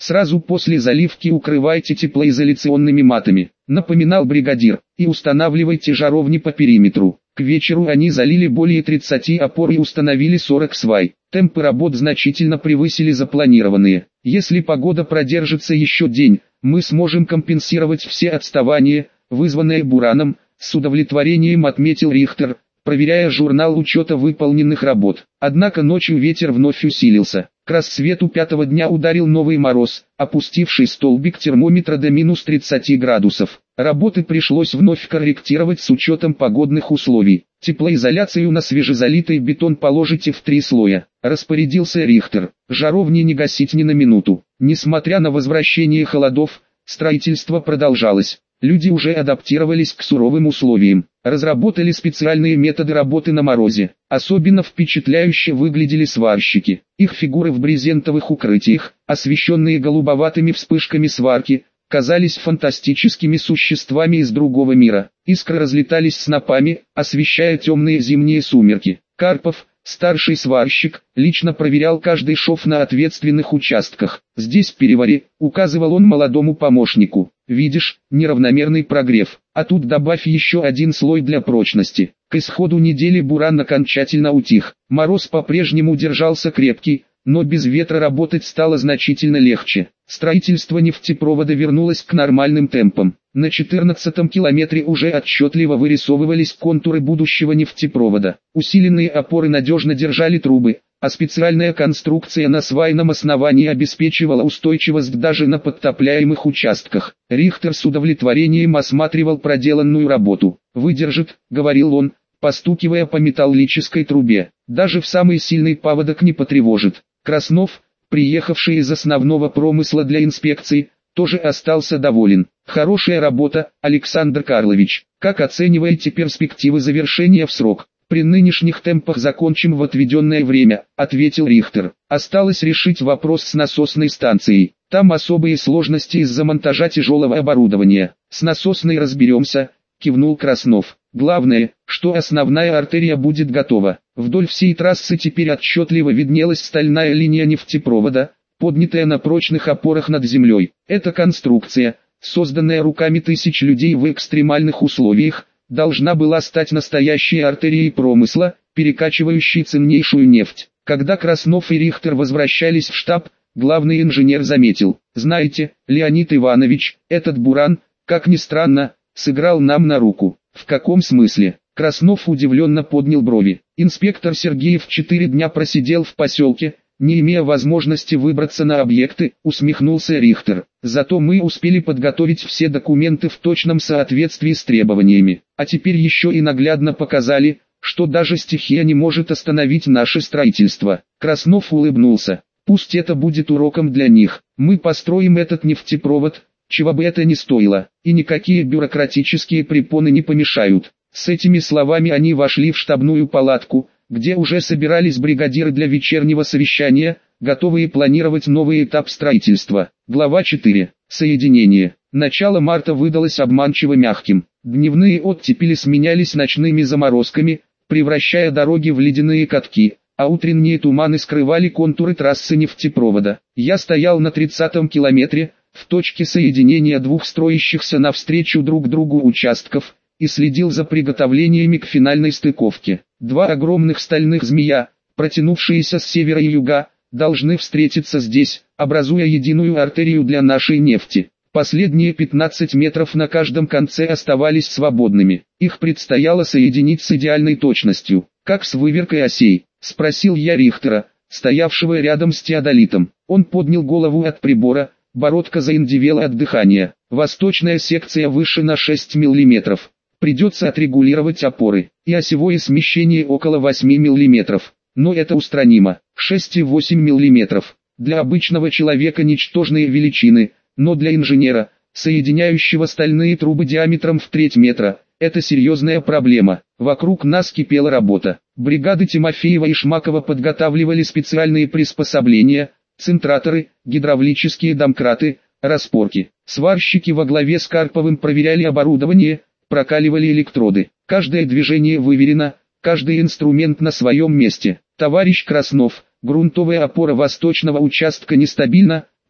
Сразу после заливки укрывайте теплоизоляционными матами, напоминал бригадир, и устанавливайте жаровни по периметру. К вечеру они залили более 30 опор и установили 40 свай. Темпы работ значительно превысили запланированные. Если погода продержится еще день, мы сможем компенсировать все отставания, вызванные бураном, с удовлетворением отметил Рихтер, проверяя журнал учета выполненных работ. Однако ночью ветер вновь усилился. К рассвету пятого дня ударил новый мороз, опустивший столбик термометра до минус 30 градусов. Работы пришлось вновь корректировать с учетом погодных условий. Теплоизоляцию на свежезалитый бетон положите в 3 слоя, распорядился Рихтер. Жаровни не гасить ни на минуту. Несмотря на возвращение холодов, строительство продолжалось. Люди уже адаптировались к суровым условиям, разработали специальные методы работы на морозе. Особенно впечатляюще выглядели сварщики. Их фигуры в брезентовых укрытиях, освещенные голубоватыми вспышками сварки, казались фантастическими существами из другого мира. Искры разлетались снопами, освещая темные зимние сумерки. Карпов, старший сварщик, лично проверял каждый шов на ответственных участках. «Здесь перевари», — указывал он молодому помощнику. «Видишь, неравномерный прогрев, а тут добавь еще один слой для прочности». К исходу недели буран окончательно утих. Мороз по-прежнему держался крепкий, но без ветра работать стало значительно легче. Строительство нефтепровода вернулось к нормальным темпам. На 14-м километре уже отчетливо вырисовывались контуры будущего нефтепровода. Усиленные опоры надежно держали трубы, а специальная конструкция на свайном основании обеспечивала устойчивость даже на подтопляемых участках. Рихтер с удовлетворением осматривал проделанную работу. «Выдержит», — говорил он, постукивая по металлической трубе. «Даже в самый сильный паводок не потревожит». Краснов, приехавший из основного промысла для инспекции, тоже остался доволен. «Хорошая работа, Александр Карлович. Как оцениваете перспективы завершения в срок?» «При нынешних темпах закончим в отведенное время», — ответил Рихтер. «Осталось решить вопрос с насосной станцией. Там особые сложности из-за монтажа тяжелого оборудования. С насосной разберемся», — кивнул Краснов. «Главное, что основная артерия будет готова». Вдоль всей трассы теперь отчетливо виднелась стальная линия нефтепровода, поднятая на прочных опорах над землей. Эта конструкция, созданная руками тысяч людей в экстремальных условиях, должна была стать настоящей артерией промысла, перекачивающей ценнейшую нефть. Когда Краснов и Рихтер возвращались в штаб, главный инженер заметил: «Знаете, Леонид Иванович, этот буран, как ни странно, сыграл нам на руку». «В каком смысле?» Краснов удивленно поднял брови. «Инспектор Сергеев 4 дня просидел в поселке, не имея возможности выбраться на объекты», усмехнулся Рихтер. «Зато мы успели подготовить все документы в точном соответствии с требованиями. А теперь еще и наглядно показали, что даже стихия не может остановить наше строительство». Краснов улыбнулся. «Пусть это будет уроком для них. Мы построим этот нефтепровод, чего бы это ни стоило, и никакие бюрократические препоны не помешают». С этими словами они вошли в штабную палатку, где уже собирались бригадиры для вечернего совещания, готовые планировать новый этап строительства. Глава 4. Соединение. Начало марта выдалось обманчиво мягким. Дневные оттепели сменялись ночными заморозками, превращая дороги в ледяные катки, а утренние туманы скрывали контуры трассы нефтепровода. Я стоял на 30-м километре, в точке соединения двух строящихся навстречу друг другу участков, и следил за приготовлениями к финальной стыковке. Два огромных стальных змея, протянувшиеся с севера и юга, должны встретиться здесь, образуя единую артерию для нашей нефти. Последние 15 метров на каждом конце оставались свободными. Их предстояло соединить с идеальной точностью. «Как с выверкой осей?» — спросил я Рихтера, стоявшего рядом с теодолитом. Он поднял голову от прибора, бородка заиндевела от дыхания. «Восточная секция выше на 6 мм. Придется отрегулировать опоры, и осевое смещение около 8 мм. Но это устранимо. 6,8 мм. Для обычного человека ничтожные величины, но для инженера, соединяющего стальные трубы диаметром в треть метра, это серьезная проблема». Вокруг нас кипела работа. Бригады Тимофеева и Шмакова подготавливали специальные приспособления, центраторы, гидравлические домкраты, распорки. Сварщики во главе с Карповым проверяли оборудование, прокаливали электроды. Каждое движение выверено, каждый инструмент на своем месте. «Товарищ Краснов, грунтовая опора восточного участка нестабильна»,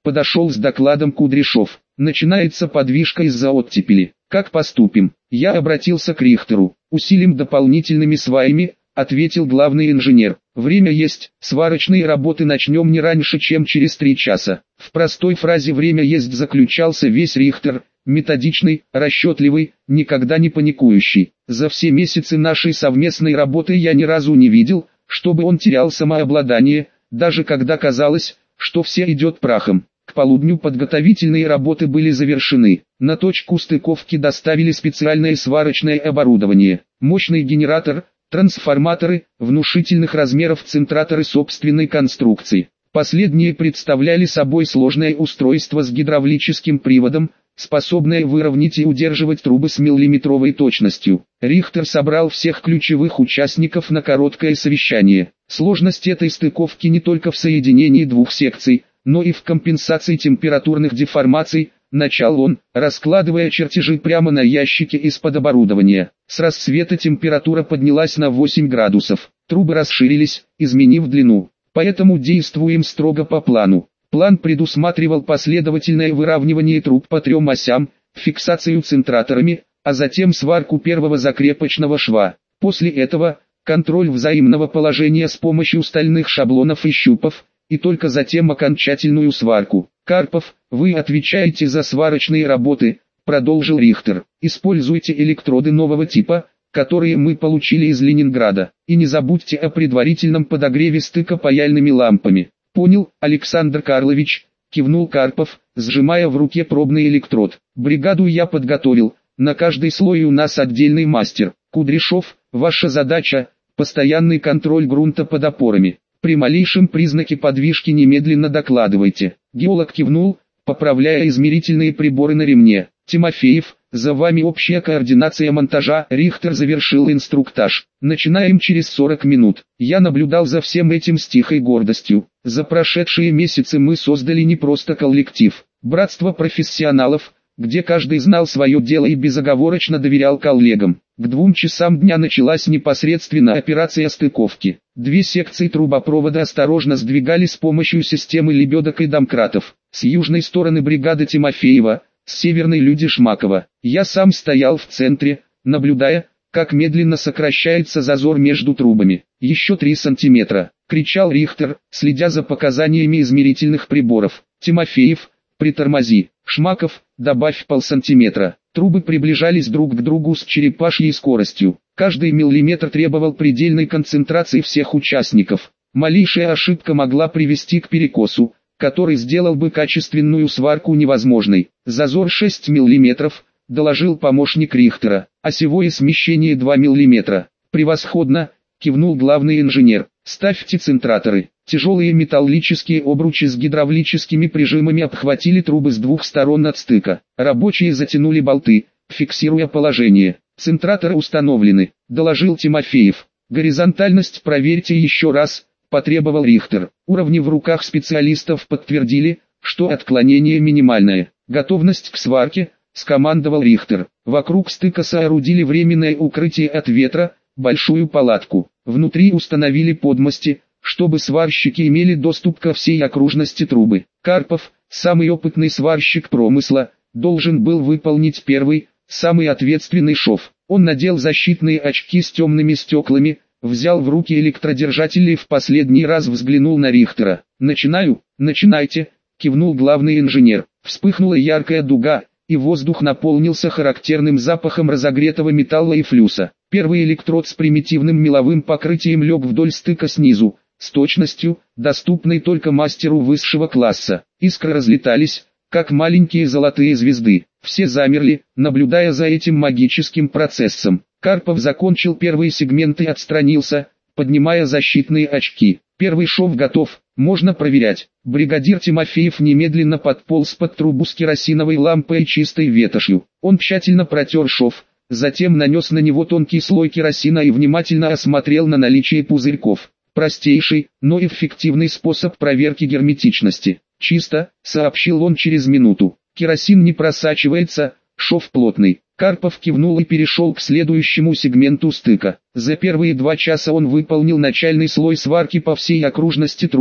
Подошел с докладом Кудряшов. Начинается подвижка из-за оттепели. Как поступим? Я обратился к Рихтеру. Усилим дополнительными сваями, ответил главный инженер. Время есть, сварочные работы начнем не раньше, чем через 3 часа. В простой фразе «время есть» заключался весь Рихтер, методичный, расчетливый, никогда не паникующий. За все месяцы нашей совместной работы я ни разу не видел, чтобы он терял самообладание, даже когда казалось, что все идет прахом. К полудню подготовительные работы были завершены. На точку стыковки доставили специальное сварочное оборудование, мощный генератор, трансформаторы, внушительных размеров центраторы собственной конструкции. Последние представляли собой сложное устройство с гидравлическим приводом, способное выровнять и удерживать трубы с миллиметровой точностью. Рихтер собрал всех ключевых участников на короткое совещание. Сложность этой стыковки не только в соединении двух секций, но и в компенсации температурных деформаций, начал он, раскладывая чертежи прямо на ящике из-под оборудования. С рассвета температура поднялась на 8 градусов, трубы расширились, изменив длину. Поэтому действуем строго по плану. План предусматривал последовательное выравнивание труб по 3 осям, фиксацию центраторами, а затем сварку первого закрепочного шва. После этого, контроль взаимного положения с помощью стальных шаблонов и щупов, и только затем окончательную сварку. «Карпов, вы отвечаете за сварочные работы», — продолжил Рихтер. «Используйте электроды нового типа, которые мы получили из Ленинграда, и не забудьте о предварительном подогреве стыка паяльными лампами». «Понял, Александр Карлович», — кивнул Карпов, сжимая в руке пробный электрод. «Бригаду я подготовил, на каждый слой у нас отдельный мастер. Кудряшов, ваша задача — постоянный контроль грунта под опорами. При малейшем признаке подвижки немедленно докладывайте». Геолог кивнул, поправляя измерительные приборы на ремне. «Тимофеев, за вами общая координация монтажа». Рихтер завершил инструктаж. «Начинаем через 40 минут». Я наблюдал за всем этим с тихой гордостью. За прошедшие месяцы мы создали не просто коллектив, братство профессионалов, где каждый знал свое дело и безоговорочно доверял коллегам. К 2 часам дня началась непосредственно операция стыковки. 2 секции трубопровода осторожно сдвигали с помощью системы лебедок и домкратов. С южной стороны бригада Тимофеева, с северной люди Шмакова. Я сам стоял в центре, наблюдая, как медленно сокращается зазор между трубами. «Еще 3 сантиметра», — кричал Рихтер, следя за показаниями измерительных приборов. «Тимофеев, притормози». «Шмаков, добавь полсантиметра». Трубы приближались друг к другу с черепашьей скоростью. Каждый миллиметр требовал предельной концентрации всех участников. Малейшая ошибка могла привести к перекосу, который сделал бы качественную сварку невозможной. «Зазор 6 миллиметров», — доложил помощник Рихтера. «Осевое смещение 2 миллиметра». «Превосходно», — кивнул главный инженер. «Ставьте центраторы». Тяжелые металлические обручи с гидравлическими прижимами обхватили трубы с 2 сторон от стыка. Рабочие затянули болты, фиксируя положение. «Центраторы установлены», — доложил Тимофеев. «Горизонтальность проверьте еще раз», — потребовал Рихтер. Уровни в руках специалистов подтвердили, что отклонение минимальное. «Готовность к сварке», — скомандовал Рихтер. Вокруг стыка соорудили временное укрытие от ветра, большую палатку. Внутри установили подмости, чтобы сварщики имели доступ ко всей окружности трубы. Карпов, самый опытный сварщик промысла, должен был выполнить первый, самый ответственный шов. Он надел защитные очки с темными стеклами, взял в руки электродержатель и в последний раз взглянул на Рихтера. «Начинаю?» «Начинайте», — кивнул главный инженер. Вспыхнула яркая дуга, и воздух наполнился характерным запахом разогретого металла и флюса. Первый электрод с примитивным меловым покрытием лег вдоль стыка снизу, с точностью, доступной только мастеру высшего класса. Искры разлетались, как маленькие золотые звезды. Все замерли, наблюдая за этим магическим процессом. Карпов закончил первый сегмент и отстранился, поднимая защитные очки. «Первый шов готов, можно проверять». Бригадир Тимофеев немедленно подполз под трубу с керосиновой лампой и чистой ветошью. Он тщательно протер шов, затем нанес на него тонкий слой керосина и внимательно осмотрел на наличие пузырьков. Простейший, но эффективный способ проверки герметичности. «Чисто», — сообщил он через минуту. «Керосин не просачивается, шов плотный». Карпов кивнул и перешел к следующему сегменту стыка. За первые 2 часа он выполнил начальный слой сварки по всей окружности трубы,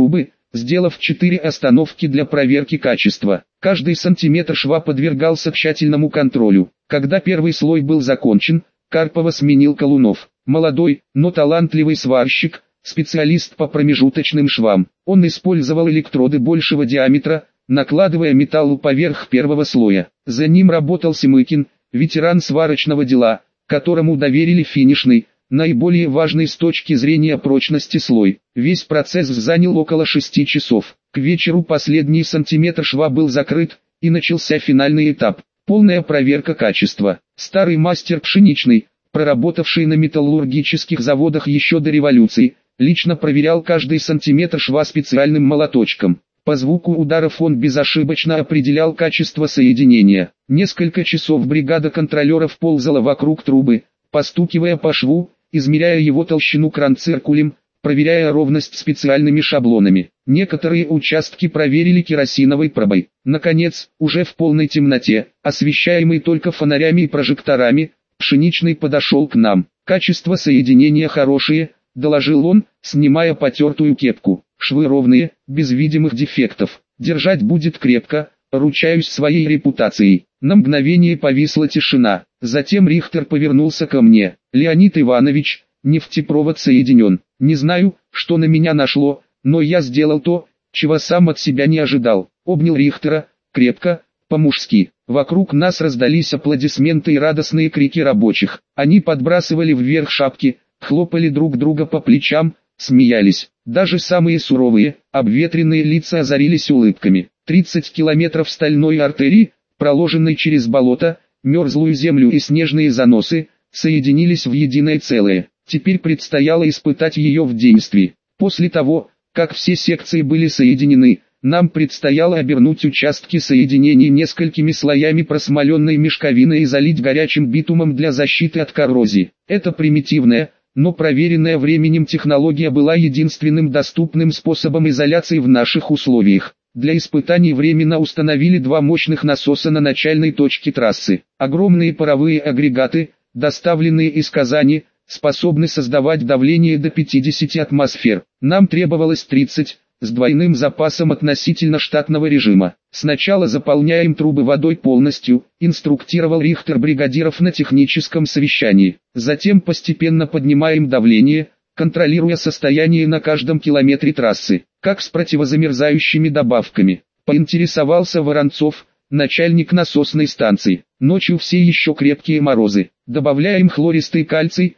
сделав 4 остановки для проверки качества. Каждый сантиметр шва подвергался тщательному контролю. Когда первый слой был закончен, Карпова сменил Колунов. Молодой, но талантливый сварщик, специалист по промежуточным швам. Он использовал электроды большего диаметра, накладывая металлу поверх первого слоя. За ним работал Семыкин, ветеран сварочного дела, которому доверили финишный, наиболее важный с точки зрения прочности слой. Весь процесс занял около 6 часов. К вечеру последний сантиметр шва был закрыт, и начался финальный этап. Полная проверка качества. Старый мастер пшеничный, проработавший на металлургических заводах еще до революции, лично проверял каждый сантиметр шва специальным молоточком. По звуку ударов он безошибочно определял качество соединения. Несколько часов бригада контролеров ползала вокруг трубы, постукивая по шву, измеряя его толщину кранциркулем, проверяя ровность специальными шаблонами. Некоторые участки проверили керосиновой пробой. Наконец, уже в полной темноте, освещаемый только фонарями и прожекторами, пшеничный подошел к нам. «Качество соединения хорошее», — доложил он, снимая потертую кепку. «Швы ровные, без видимых дефектов. Держать будет крепко, ручаюсь своей репутацией». На мгновение повисла тишина. Затем Рихтер повернулся ко мне. «Леонид Иванович, нефтепровод соединен. Не знаю, что на меня нашло, но я сделал то, чего сам от себя не ожидал». Обнял Рихтера, крепко, по-мужски. Вокруг нас раздались аплодисменты и радостные крики рабочих. Они подбрасывали вверх шапки, хлопали друг друга по плечам, смеялись. Даже самые суровые, обветренные лица озарились улыбками. 30 километров стальной артерии, проложенной через болото, мерзлую землю и снежные заносы, соединились в единое целое. Теперь предстояло испытать ее в действии. После того, как все секции были соединены, нам предстояло обернуть участки соединений несколькими слоями просмоленной мешковины и залить горячим битумом для защиты от коррозии. Это примитивная, но проверенная временем технология была единственным доступным способом изоляции в наших условиях. Для испытаний временно установили 2 мощных насоса на начальной точке трассы. Огромные паровые агрегаты, доставленные из Казани, способны создавать давление до 50 атмосфер. Нам требовалось 30, с двойным запасом относительно штатного режима. «Сначала заполняем трубы водой полностью», инструктировал Рихтер бригадиров на техническом совещании. «Затем постепенно поднимаем давление, контролируя состояние на каждом километре трассы, как с противозамерзающими добавками», поинтересовался Воронцов, начальник насосной станции. «Ночью все еще крепкие морозы. Добавляем хлористый кальций,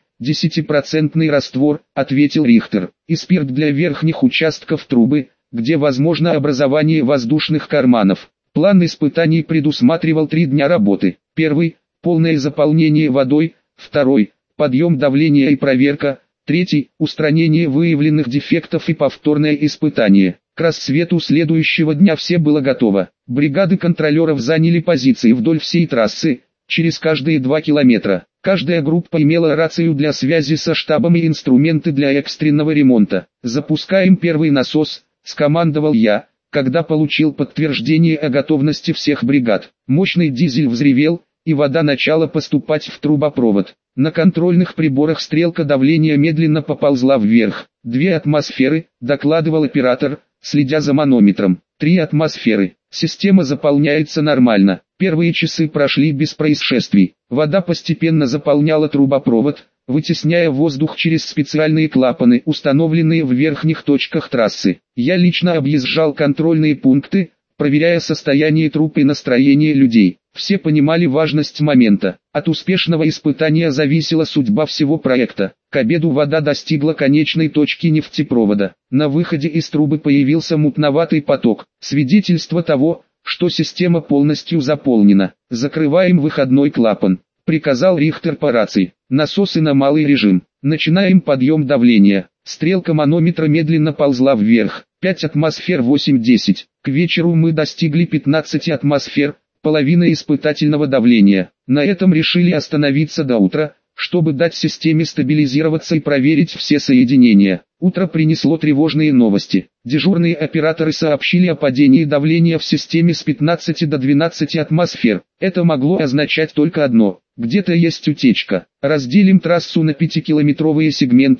10% раствор», ответил Рихтер, «и спирт для верхних участков трубы, где возможно образование воздушных карманов». План испытаний предусматривал 3 дня работы. Первый – полное заполнение водой, второй – подъем давления и проверка, третий – устранение выявленных дефектов и повторное испытание. К рассвету следующего дня все было готово. Бригады контролеров заняли позиции вдоль всей трассы, через каждые 2 километра. Каждая группа имела рацию для связи со штабом и инструменты для экстренного ремонта. «Запускаем первый насос», — скомандовал я, когда получил подтверждение о готовности всех бригад. Мощный дизель взревел, и вода начала поступать в трубопровод. На контрольных приборах стрелка давления медленно поползла вверх. 2 атмосферы, докладывал оператор, следя за манометром. 3 атмосферы. Система заполняется нормально. Первые часы прошли без происшествий. Вода постепенно заполняла трубопровод, вытесняя воздух через специальные клапаны, установленные в верхних точках трассы. Я лично объезжал контрольные пункты, проверяя состояние труб и настроение людей. Все понимали важность момента. От успешного испытания зависела судьба всего проекта. К обеду вода достигла конечной точки нефтепровода. На выходе из трубы появился мутноватый поток, свидетельство того, что система полностью заполнена. «Закрываем выходной клапан», — приказал Рихтер по рации. «Насосы на малый режим. Начинаем подъем давления». Стрелка манометра медленно ползла вверх. 5 атмосфер 8-10. К вечеру мы достигли 15 атмосфер, половины испытательного давления. На этом решили остановиться до утра, чтобы дать системе стабилизироваться и проверить все соединения. Утро принесло тревожные новости. Дежурные операторы сообщили о падении давления в системе с 15 до 12 атмосфер. Это могло означать только одно: где-то есть утечка. «Разделим трассу на 5-километровые сегменты»,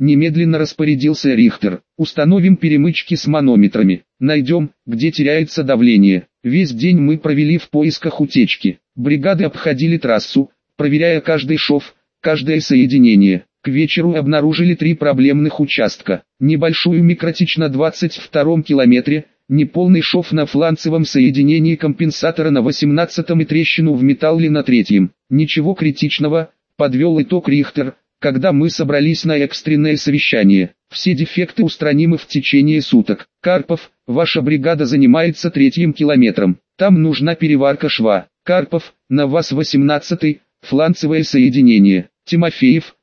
немедленно распорядился Рихтер. Установим перемычки с манометрами. Найдем, где теряется давление. Весь день мы провели в поисках утечки. Бригады обходили трассу, проверяя каждый шов, каждое соединение. К вечеру обнаружили 3 проблемных участка. Небольшую микротечь на 22 километре, неполный шов на фланцевом соединении компенсатора на 18 и трещину в металле на 3. Ничего критичного, подвел итог Рихтер, когда мы собрались на экстренное совещание. Все дефекты устранимы в течение суток. Карпов, ваша бригада занимается 3 километром. Там нужна переварка шва. Карпов, на вас 18-й, фланцевое соединение. Тимофеев,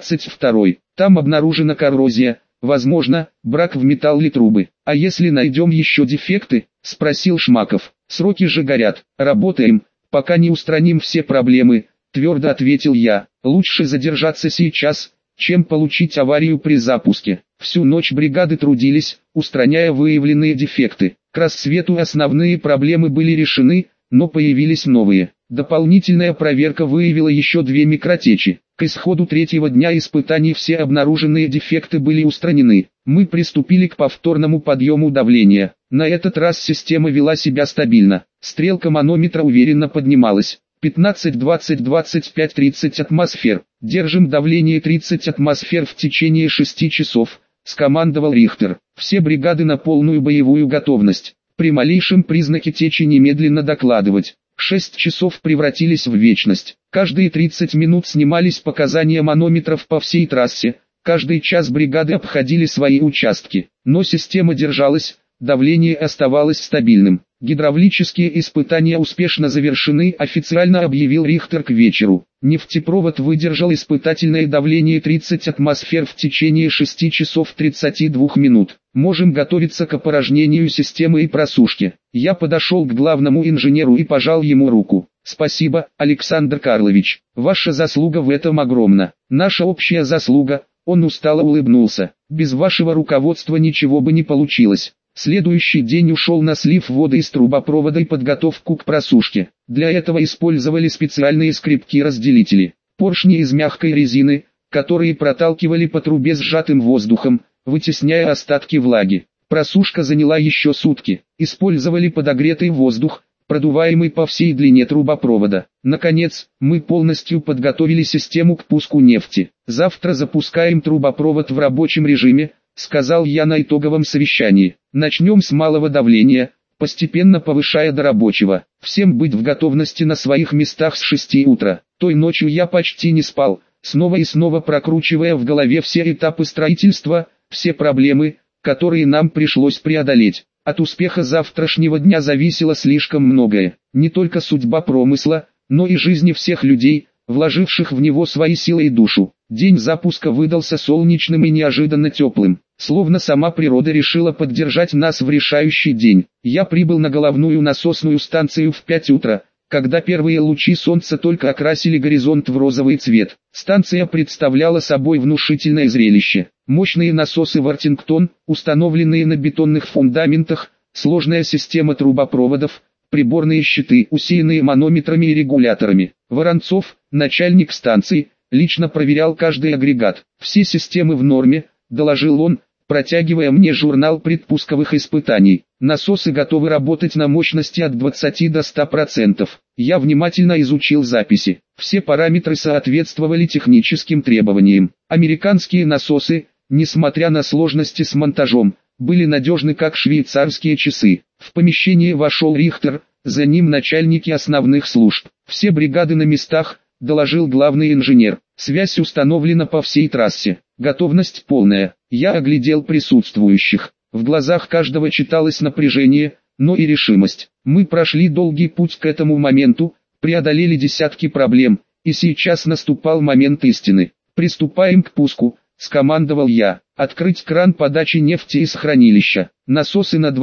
22-й. Там обнаружена коррозия, возможно, брак в металле трубы. А если найдем еще дефекты? Спросил Шмаков. Сроки же горят. Работаем, пока не устраним все проблемы, твердо ответил я. Лучше задержаться сейчас, чем получить аварию при запуске. Всю ночь бригады трудились, устраняя выявленные дефекты. К рассвету основные проблемы были решены, но появились новые. Дополнительная проверка выявила еще 2 микротечи. К исходу 3-го дня испытаний все обнаруженные дефекты были устранены. Мы приступили к повторному подъему давления. На этот раз система вела себя стабильно. Стрелка манометра уверенно поднималась. 15, 20, 25, 30 атмосфер. Держим давление 30 атмосфер в течение 6 часов, скомандовал Рихтер. Все бригады на полную боевую готовность. При малейшем признаке течи немедленно докладывать. 6 часов превратились в вечность. Каждые 30 минут снимались показания манометров по всей трассе. Каждый час бригады обходили свои участки. Но система держалась, давление оставалось стабильным. Гидравлические испытания успешно завершены, официально объявил Рихтер к вечеру. Нефтепровод выдержал испытательное давление 30 атмосфер в течение 6 часов 32 минут. Можем готовиться к опорожнению системы и просушке. Я подошел к главному инженеру и пожал ему руку. Спасибо, Александр Карлович. Ваша заслуга в этом огромна. Наша общая заслуга. Он устало улыбнулся. Без вашего руководства ничего бы не получилось. Следующий день ушел на слив воды из трубопровода и подготовку к просушке. Для этого использовали специальные скребки-разделители. Поршни из мягкой резины, которые проталкивали по трубе сжатым воздухом, вытесняя остатки влаги. Просушка заняла еще сутки. Использовали подогретый воздух, продуваемый по всей длине трубопровода. Наконец, мы полностью подготовили систему к пуску нефти. Завтра запускаем трубопровод в рабочем режиме, сказал я на итоговом совещании. Начнем с малого давления, постепенно повышая до рабочего. Всем быть в готовности на своих местах с 6 утра. Той ночью я почти не спал, снова и снова прокручивая в голове все этапы строительства, все проблемы, которые нам пришлось преодолеть. От успеха завтрашнего дня зависело слишком многое. Не только судьба промысла, но и жизни всех людей, вложивших в него свои силы и душу. День запуска выдался солнечным и неожиданно теплым. Словно сама природа решила поддержать нас в решающий день. Я прибыл на головную насосную станцию в 5 утра, когда первые лучи солнца только окрасили горизонт в розовый цвет. Станция представляла собой внушительное зрелище. Мощные насосы Вортингтон, установленные на бетонных фундаментах, сложная система трубопроводов, приборные щиты, усеянные манометрами и регуляторами. Воронцов, начальник станции, лично проверял каждый агрегат. Все системы в норме, доложил он, протягивая мне журнал предпусковых испытаний. Насосы готовы работать на мощности от 20 до 100%. Я внимательно изучил записи. Все параметры соответствовали техническим требованиям. Американские насосы, несмотря на сложности с монтажом, были надежны как швейцарские часы. В помещение вошел Рихтер, за ним начальники основных служб. Все бригады на местах, доложил главный инженер. Связь установлена по всей трассе. Готовность полная. Я оглядел присутствующих. В глазах каждого читалось напряжение, но и решимость. Мы прошли долгий путь к этому моменту, преодолели десятки проблем, и сейчас наступал момент истины. Приступаем к пуску, скомандовал я. Открыть кран подачи нефти из хранилища. Насосы на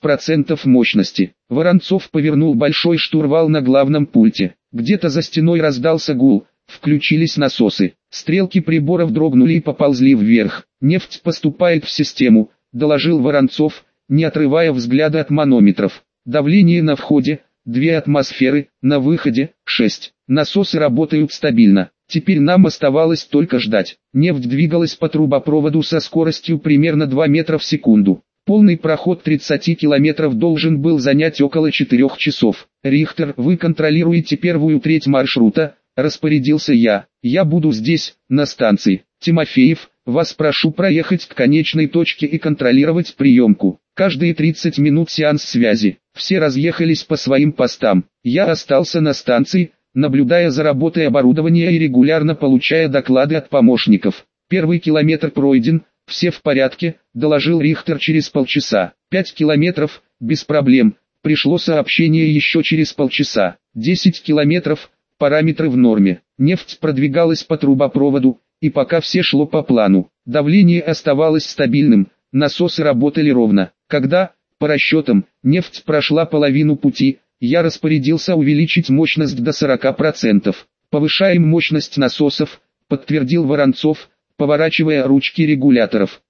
20% мощности. Воронцов повернул большой штурвал на главном пульте. Где-то за стеной раздался гул. Включились насосы. Стрелки приборов дрогнули и поползли вверх. Нефть поступает в систему, доложил Воронцов, не отрывая взгляда от манометров. Давление на входе 2 атмосферы, на выходе 6. Насосы работают стабильно. Теперь нам оставалось только ждать. Нефть двигалась по трубопроводу со скоростью примерно 2 метра в секунду. Полный проход 30 километров должен был занять около 4 часов. «Рихтер, вы контролируете первую треть маршрута», – распорядился я. «Я буду здесь, на станции. Тимофеев, вас прошу проехать к конечной точке и контролировать приемку. Каждые 30 минут сеанс связи». Все разъехались по своим постам. Я остался на станции, наблюдая за работой оборудования и регулярно получая доклады от помощников. «Первый километр пройден, все в порядке», – доложил Рихтер через полчаса. 5 километров, без проблем. Пришло сообщение еще через полчаса. 10 километров, параметры в норме. Нефть продвигалась по трубопроводу, и пока все шло по плану. Давление оставалось стабильным, насосы работали ровно. Когда, по расчетам, нефть прошла половину пути, я распорядился увеличить мощность до 40%. «Повышаем мощность насосов», – подтвердил Воронцов, поворачивая ручки регуляторов.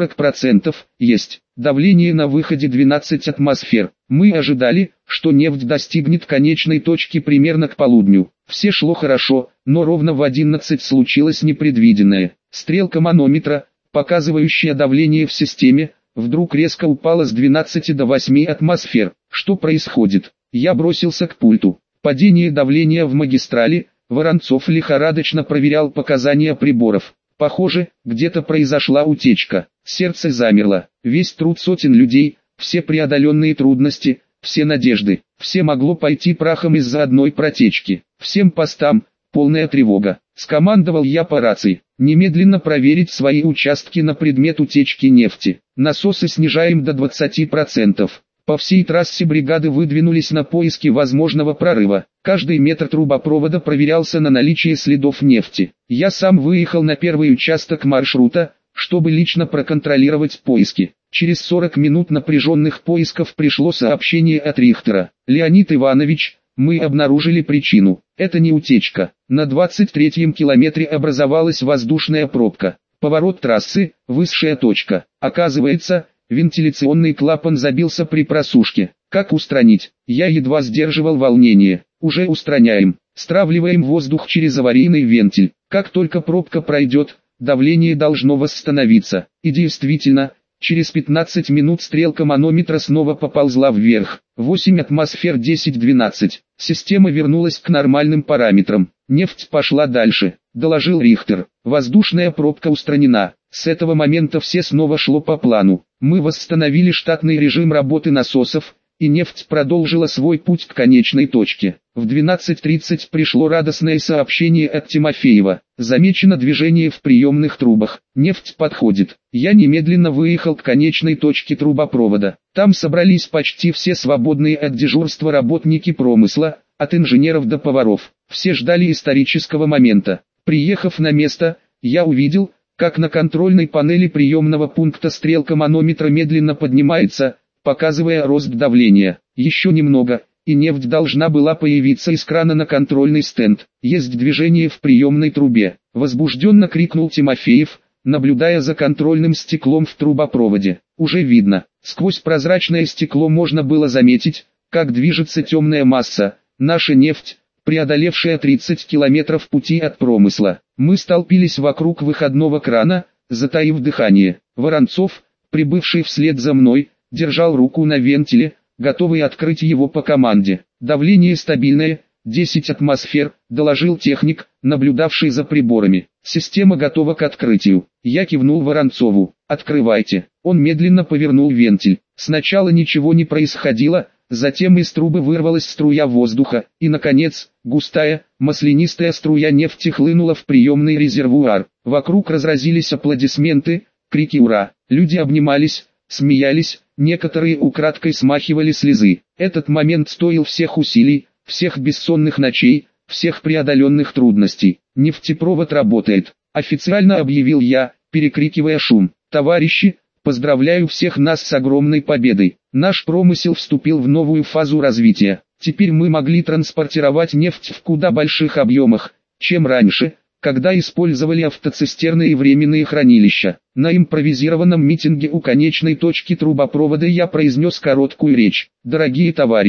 40% есть. Давление на выходе 12 атмосфер. Мы ожидали, что нефть достигнет конечной точки примерно к полудню. Все шло хорошо, но ровно в 11 случилось непредвиденное. Стрелка манометра, показывающая давление в системе, вдруг резко упала с 12 до 8 атмосфер. Что происходит? Я бросился к пульту. Падение давления в магистрали. Воронцов лихорадочно проверял показания приборов. Похоже, где-то произошла утечка. Сердце замерло. Весь труд сотен людей, все преодоленные трудности, все надежды, все могло пойти прахом из-за одной протечки. Всем постам, полная тревога. Скомандовал я по рации. Немедленно проверить свои участки на предмет утечки нефти. Насосы снижаем до 20%. По всей трассе бригады выдвинулись на поиски возможного прорыва. Каждый метр трубопровода проверялся на наличие следов нефти. Я сам выехал на первый участок маршрута, чтобы лично проконтролировать поиски. Через 40 минут напряженных поисков пришло сообщение от Рихтера. «Леонид Иванович, мы обнаружили причину. Это не утечка. На 23-м километре образовалась воздушная пробка. Поворот трассы, высшая точка. Оказывается, вентиляционный клапан забился при просушке. Как устранить? Я едва сдерживал волнение. Уже устраняем. Стравливаем воздух через аварийный вентиль. Как только пробка пройдет, давление должно восстановиться». И действительно, через 15 минут стрелка манометра снова поползла вверх. 8 атмосфер 10-12. Система вернулась к нормальным параметрам. «Нефть пошла дальше», – доложил Рихтер. «Воздушная пробка устранена». С этого момента все снова шло по плану. Мы восстановили штатный режим работы насосов, и нефть продолжила свой путь к конечной точке. В 12:30 пришло радостное сообщение от Тимофеева. Замечено движение в приемных трубах. Нефть подходит. Я немедленно выехал к конечной точке трубопровода. Там собрались почти все свободные от дежурства работники промысла, от инженеров до поваров. Все ждали исторического момента. Приехав на место, я увидел, как на контрольной панели приемного пункта стрелка манометра медленно поднимается, показывая рост давления. Еще немного, и нефть должна была появиться из крана на контрольный стенд. «Есть движение в приемной трубе», – возбужденно крикнул Тимофеев, наблюдая за контрольным стеклом в трубопроводе. Уже видно, сквозь прозрачное стекло можно было заметить, как движется темная масса, наша нефть, преодолевшая 30 километров пути от промысла. Мы столпились вокруг выходного крана, затаив дыхание. Воронцов, прибывший вслед за мной, держал руку на вентиле, готовый открыть его по команде. «Давление стабильное, 10 атмосфер», – доложил техник, наблюдавший за приборами. «Система готова к открытию». Я кивнул Воронцову. «Открывайте». Он медленно повернул вентиль. Сначала ничего не происходило, затем из трубы вырвалась струя воздуха, и наконец, густая, маслянистая струя нефти хлынула в приемный резервуар. Вокруг разразились аплодисменты, крики «Ура!». Люди обнимались, смеялись, некоторые украдкой смахивали слезы. Этот момент стоил всех усилий, всех бессонных ночей, всех преодоленных трудностей. «Нефтепровод работает», – официально объявил я, перекрикивая шум. «Товарищи, поздравляю всех нас с огромной победой. Наш промысел вступил в новую фазу развития. Теперь мы могли транспортировать нефть в куда больших объемах, чем раньше, когда использовали автоцистерны и временные хранилища». На импровизированном митинге у конечной точки трубопровода я произнес короткую речь. «Дорогие товарищи,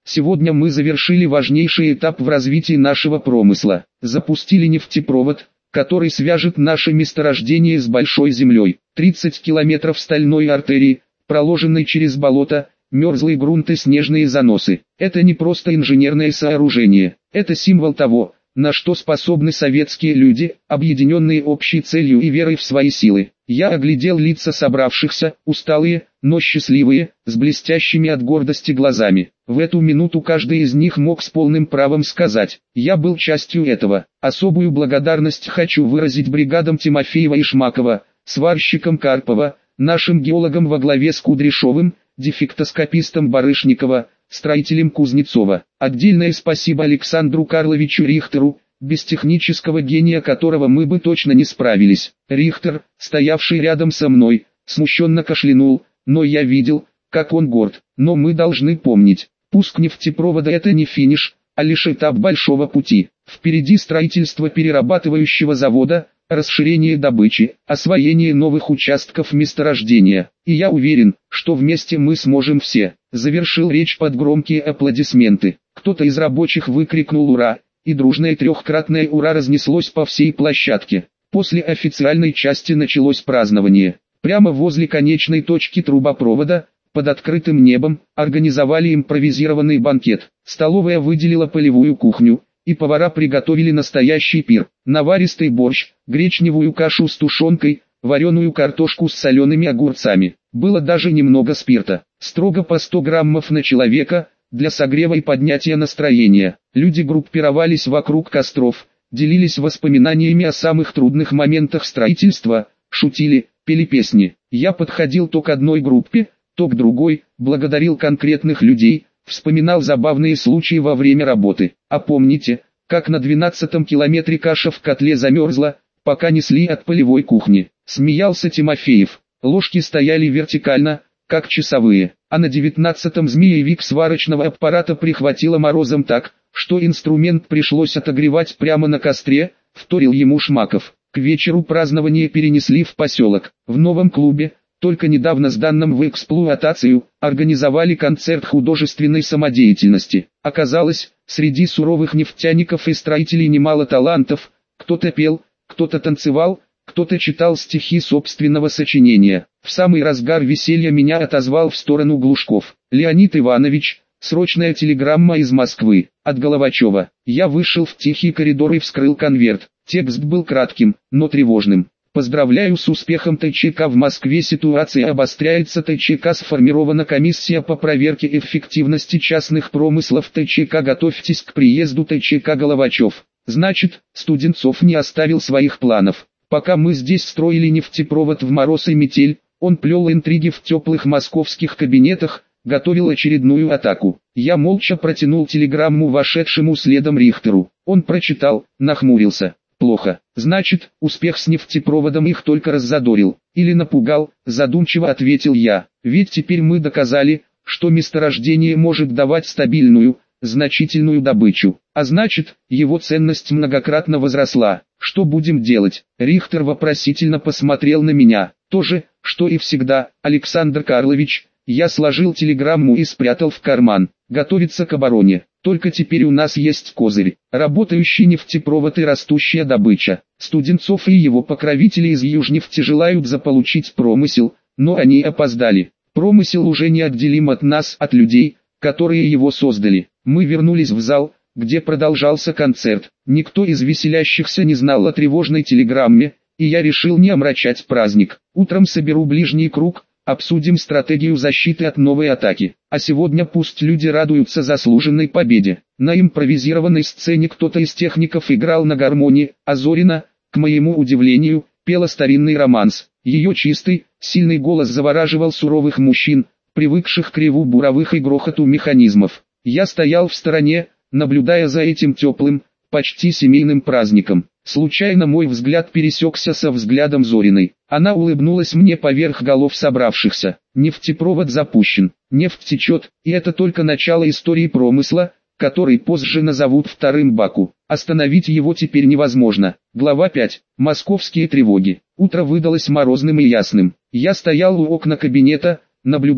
Сегодня мы завершили важнейший этап в развитии нашего промысла. Запустили нефтепровод, который свяжет наше месторождение с Большой землей. 30 километров стальной артерии, проложенной через болото, мерзлый грунт и снежные заносы. Это не просто инженерное сооружение, это символ того, на что способны советские люди, объединенные общей целью и верой в свои силы. Я оглядел лица собравшихся, усталые, но счастливые, с блестящими от гордости глазами. В эту минуту каждый из них мог с полным правом сказать: «Я был частью этого». Особую благодарность хочу выразить бригадам Тимофеева и Шмакова, сварщикам Карпова, нашим геологам во главе с Кудряшовым, дефектоскопистом Барышникова, строителем Кузнецова. Отдельное спасибо Александру Карловичу Рихтеру, без технического гения которого мы бы точно не справились. Рихтер, стоявший рядом со мной, смущенно кашлянул, но я видел, как он горд. Но мы должны помнить, пуск нефтепровода — это не финиш, а лишь этап большого пути. Впереди строительство перерабатывающего завода, расширение добычи, освоение новых участков месторождения. И я уверен, что вместе мы сможем все. Завершил речь под громкие аплодисменты. Кто-то из рабочих выкрикнул «Ура!», и дружное трехкратное «Ура!» разнеслось по всей площадке. После официальной части началось празднование. Прямо возле конечной точки трубопровода, под открытым небом, организовали импровизированный банкет. Столовая выделила полевую кухню, и повара приготовили настоящий пир. Наваристый борщ, гречневую кашу с тушенкой, вареную картошку с солеными огурцами. Было даже немного спирта. Строго по 100 граммов на человека, для согрева и поднятия настроения. Люди группировались вокруг костров, делились воспоминаниями о самых трудных моментах строительства, шутили, пели песни. Я подходил то к одной группе, то к другой, благодарил конкретных людей, вспоминал забавные случаи во время работы. А помните, как на 12-м километре каша в котле замерзла, пока несли от полевой кухни? Смеялся Тимофеев. Ложки стояли вертикально, как часовые, а на 19-м змеевик сварочного аппарата прихватило морозом так, что инструмент пришлось отогревать прямо на костре, вторил ему Шмаков. К вечеру празднование перенесли в поселок. В новом клубе, только недавно сданном в эксплуатацию, организовали концерт художественной самодеятельности. Оказалось, среди суровых нефтяников и строителей немало талантов, кто-то пел, кто-то танцевал, кто-то читал стихи собственного сочинения. В самый разгар веселья меня отозвал в сторону Глушков. «Леонид Иванович, срочная телеграмма из Москвы, от Головачева». Я вышел в тихий коридор и вскрыл конверт. Текст был кратким, но тревожным. «Поздравляю с успехом ТЧК в Москве. Ситуация обостряется. ТЧК сформирована комиссия по проверке эффективности частных промыслов. ТЧК готовьтесь к приезду ТЧК Головачев». Значит, Студенцов не оставил своих планов. Пока мы здесь строили нефтепровод в мороз и метель, он плел интриги в теплых московских кабинетах, готовил очередную атаку. Я молча протянул телеграмму вошедшему следом Рихтеру. Он прочитал, нахмурился. Плохо. Значит, успех с нефтепроводом их только раззадорил. Или напугал, задумчиво ответил я. Ведь теперь мы доказали, что месторождение может давать стабильную, значительную добычу. А значит, его ценность многократно возросла. Что будем делать? Рихтер вопросительно посмотрел на меня. То же, что и всегда, Александр Карлович. Я сложил телеграмму и спрятал в карман. Готовиться к обороне. Только теперь у нас есть козырь. Работающий нефтепровод и растущая добыча. Студенцов и его покровители из Южнефти желают заполучить промысел, но они опоздали. Промысел уже неотделим от нас, от людей, которые его создали. Мы вернулись в зал, где продолжался концерт. Никто из веселящихся не знал о тревожной телеграмме, и я решил не омрачать праздник. Утром соберу ближний круг, обсудим стратегию защиты от новой атаки. А сегодня пусть люди радуются заслуженной победе. На импровизированной сцене кто-то из техников играл на гармонии, а Зорина, к моему удивлению, пела старинный романс. Ее чистый, сильный голос завораживал суровых мужчин, привыкших к реву буровых и грохоту механизмов. Я стоял в стороне, наблюдая за этим теплым, почти семейным праздником. Случайно мой взгляд пересекся со взглядом Зориной. Она улыбнулась мне поверх голов собравшихся. Нефтепровод запущен, нефть течет, и это только начало истории промысла, который позже назовут вторым Баку. Остановить его теперь невозможно. Глава 5. Московские тревоги. Утро выдалось морозным и ясным. Я стоял у окна кабинета, наблюдая,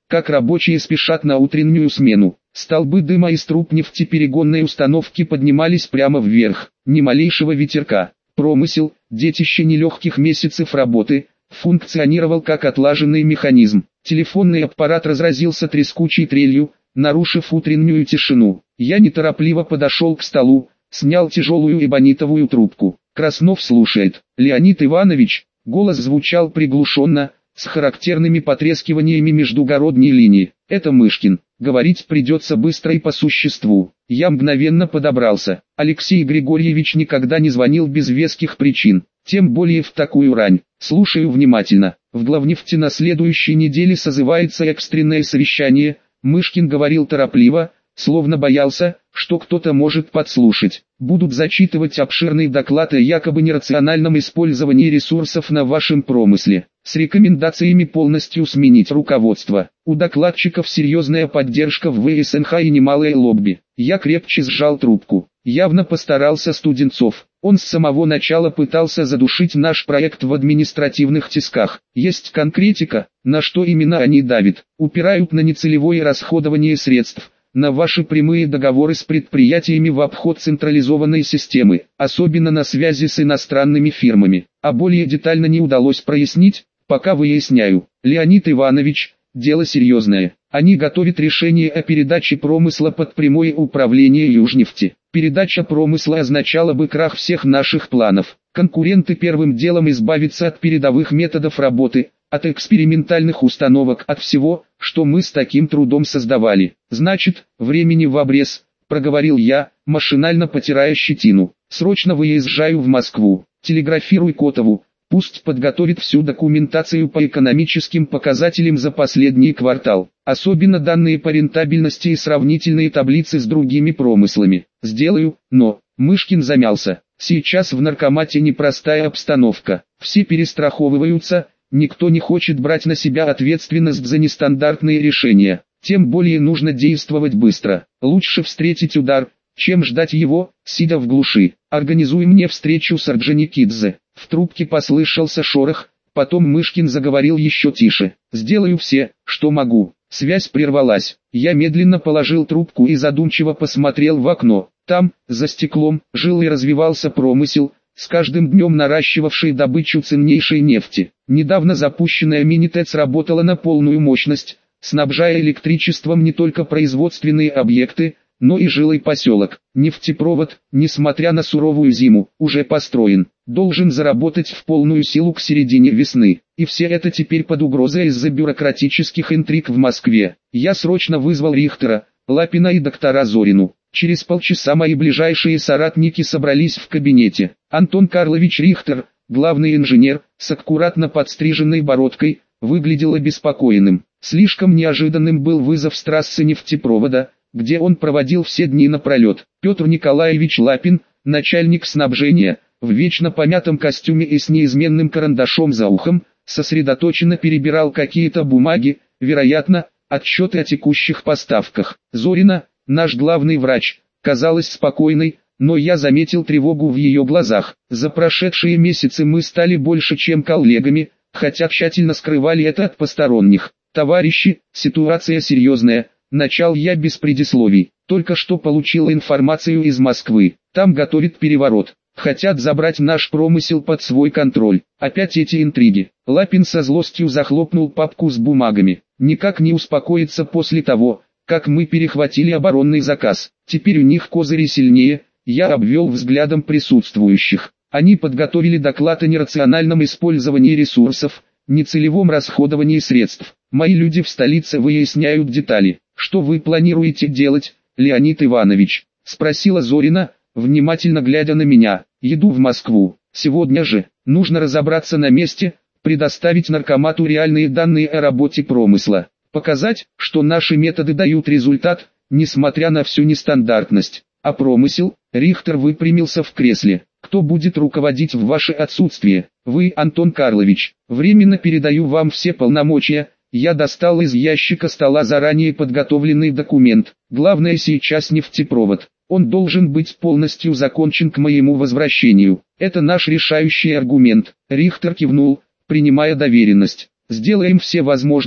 как рабочие спешат на утреннюю смену. Столбы дыма из труб нефтеперегонной установки поднимались прямо вверх, ни малейшего ветерка. Промысел, детище нелегких месяцев работы, функционировал как отлаженный механизм. Телефонный аппарат разразился трескучей трелью, нарушив утреннюю тишину. Я неторопливо подошел к столу, снял тяжелую эбонитовую трубку. Краснов слушает. «Леонид Иванович», голос звучал приглушенно, с характерными потрескиваниями междугородней линии. «Это Мышкин. Говорить придется быстро и по существу». Я мгновенно подобрался. Алексей Григорьевич никогда не звонил без веских причин, тем более в такую рань. Слушаю внимательно. В главнефти на следующей неделе созывается экстренное совещание. Мышкин говорил торопливо, словно боялся, что кто-то может подслушать. Будут зачитывать обширный доклад о якобы нерациональном использовании ресурсов на вашем промысле, с рекомендациями полностью сменить руководство. У докладчиков серьезная поддержка в ВСНХ и немалое лобби. Я крепче сжал трубку. Явно постарался Студенцов. Он с самого начала пытался задушить наш проект в административных тисках. Есть конкретика, на что именно они давят. Упирают на нецелевое расходование средств, на ваши прямые договоры с предприятиями в обход централизованной системы, особенно на связи с иностранными фирмами. А более детально не удалось прояснить, пока выясняю. Леонид Иванович, дело серьезное. Они готовят решение о передаче промысла под прямое управление Южнефти. Передача промысла означала бы крах всех наших планов. Конкуренты первым делом избавятся от передовых методов работы, от экспериментальных установок, от всего, что мы с таким трудом создавали. Значит, времени в обрез, проговорил я, машинально потирая щетину. Срочно выезжаю в Москву. Телеграфируй Котову, пусть подготовит всю документацию по экономическим показателям за последний квартал. Особенно данные по рентабельности и сравнительные таблицы с другими промыслами. Сделаю, но... Мышкин замялся. Сейчас в наркомате непростая обстановка. Все перестраховываются. Никто не хочет брать на себя ответственность за нестандартные решения. Тем более нужно действовать быстро. Лучше встретить удар, чем ждать его, сидя в глуши. Организуй мне встречу с Орджоникидзе. В трубке послышался шорох, потом Мышкин заговорил еще тише. Сделаю все, что могу. Связь прервалась. Я медленно положил трубку и задумчиво посмотрел в окно. Там, за стеклом, жил и развивался промысел, с каждым днем наращивавший добычу ценнейшей нефти. Недавно запущенная мини-ТЭЦ работала на полную мощность, снабжая электричеством не только производственные объекты, но и жилой поселок. Нефтепровод, несмотря на суровую зиму, уже построен, должен заработать в полную силу к середине весны. И все это теперь под угрозой из-за бюрократических интриг в Москве. Я срочно вызвал Рихтера, Лапина и доктора Зорину. Через полчаса мои ближайшие соратники собрались в кабинете. Антон Карлович Рихтер, главный инженер, с аккуратно подстриженной бородкой, выглядел обеспокоенным. Слишком неожиданным был вызов с трассы нефтепровода, где он проводил все дни напролет. Петр Николаевич Лапин, начальник снабжения, в вечно помятом костюме и с неизменным карандашом за ухом, сосредоточенно перебирал какие-то бумаги, вероятно, отчеты о текущих поставках. Зорина, наш главный врач, казалась спокойной, но я заметил тревогу в ее глазах. За прошедшие месяцы мы стали больше чем коллегами, хотя тщательно скрывали это от посторонних. Товарищи, ситуация серьезная, начал я без предисловий. Только что получил информацию из Москвы. Там готовят переворот. Хотят забрать наш промысел под свой контроль. Опять эти интриги. Лапин со злостью захлопнул папку с бумагами. Никак не успокоится после того, как мы перехватили оборонный заказ. Теперь у них козыри сильнее. Я обвел взглядом присутствующих. Они подготовили доклад о нерациональном использовании ресурсов, нецелевом расходовании средств. Мои люди в столице выясняют детали. Что вы планируете делать, Леонид Иванович? Спросила Зорина, внимательно глядя на меня. Еду в Москву. Сегодня же. Нужно разобраться на месте, предоставить наркомату реальные данные о работе промысла. Показать, что наши методы дают результат, несмотря на всю нестандартность. А промысел? Рихтер выпрямился в кресле. Кто будет руководить в ваше отсутствие? Вы, Антон Карлович. Временно передаю вам все полномочия. Я достал из ящика стола заранее подготовленный документ. Главное сейчас нефтепровод. Он должен быть полностью закончен к моему возвращению. Это наш решающий аргумент. Рихтер кивнул, принимая доверенность. Сделаем все возможное.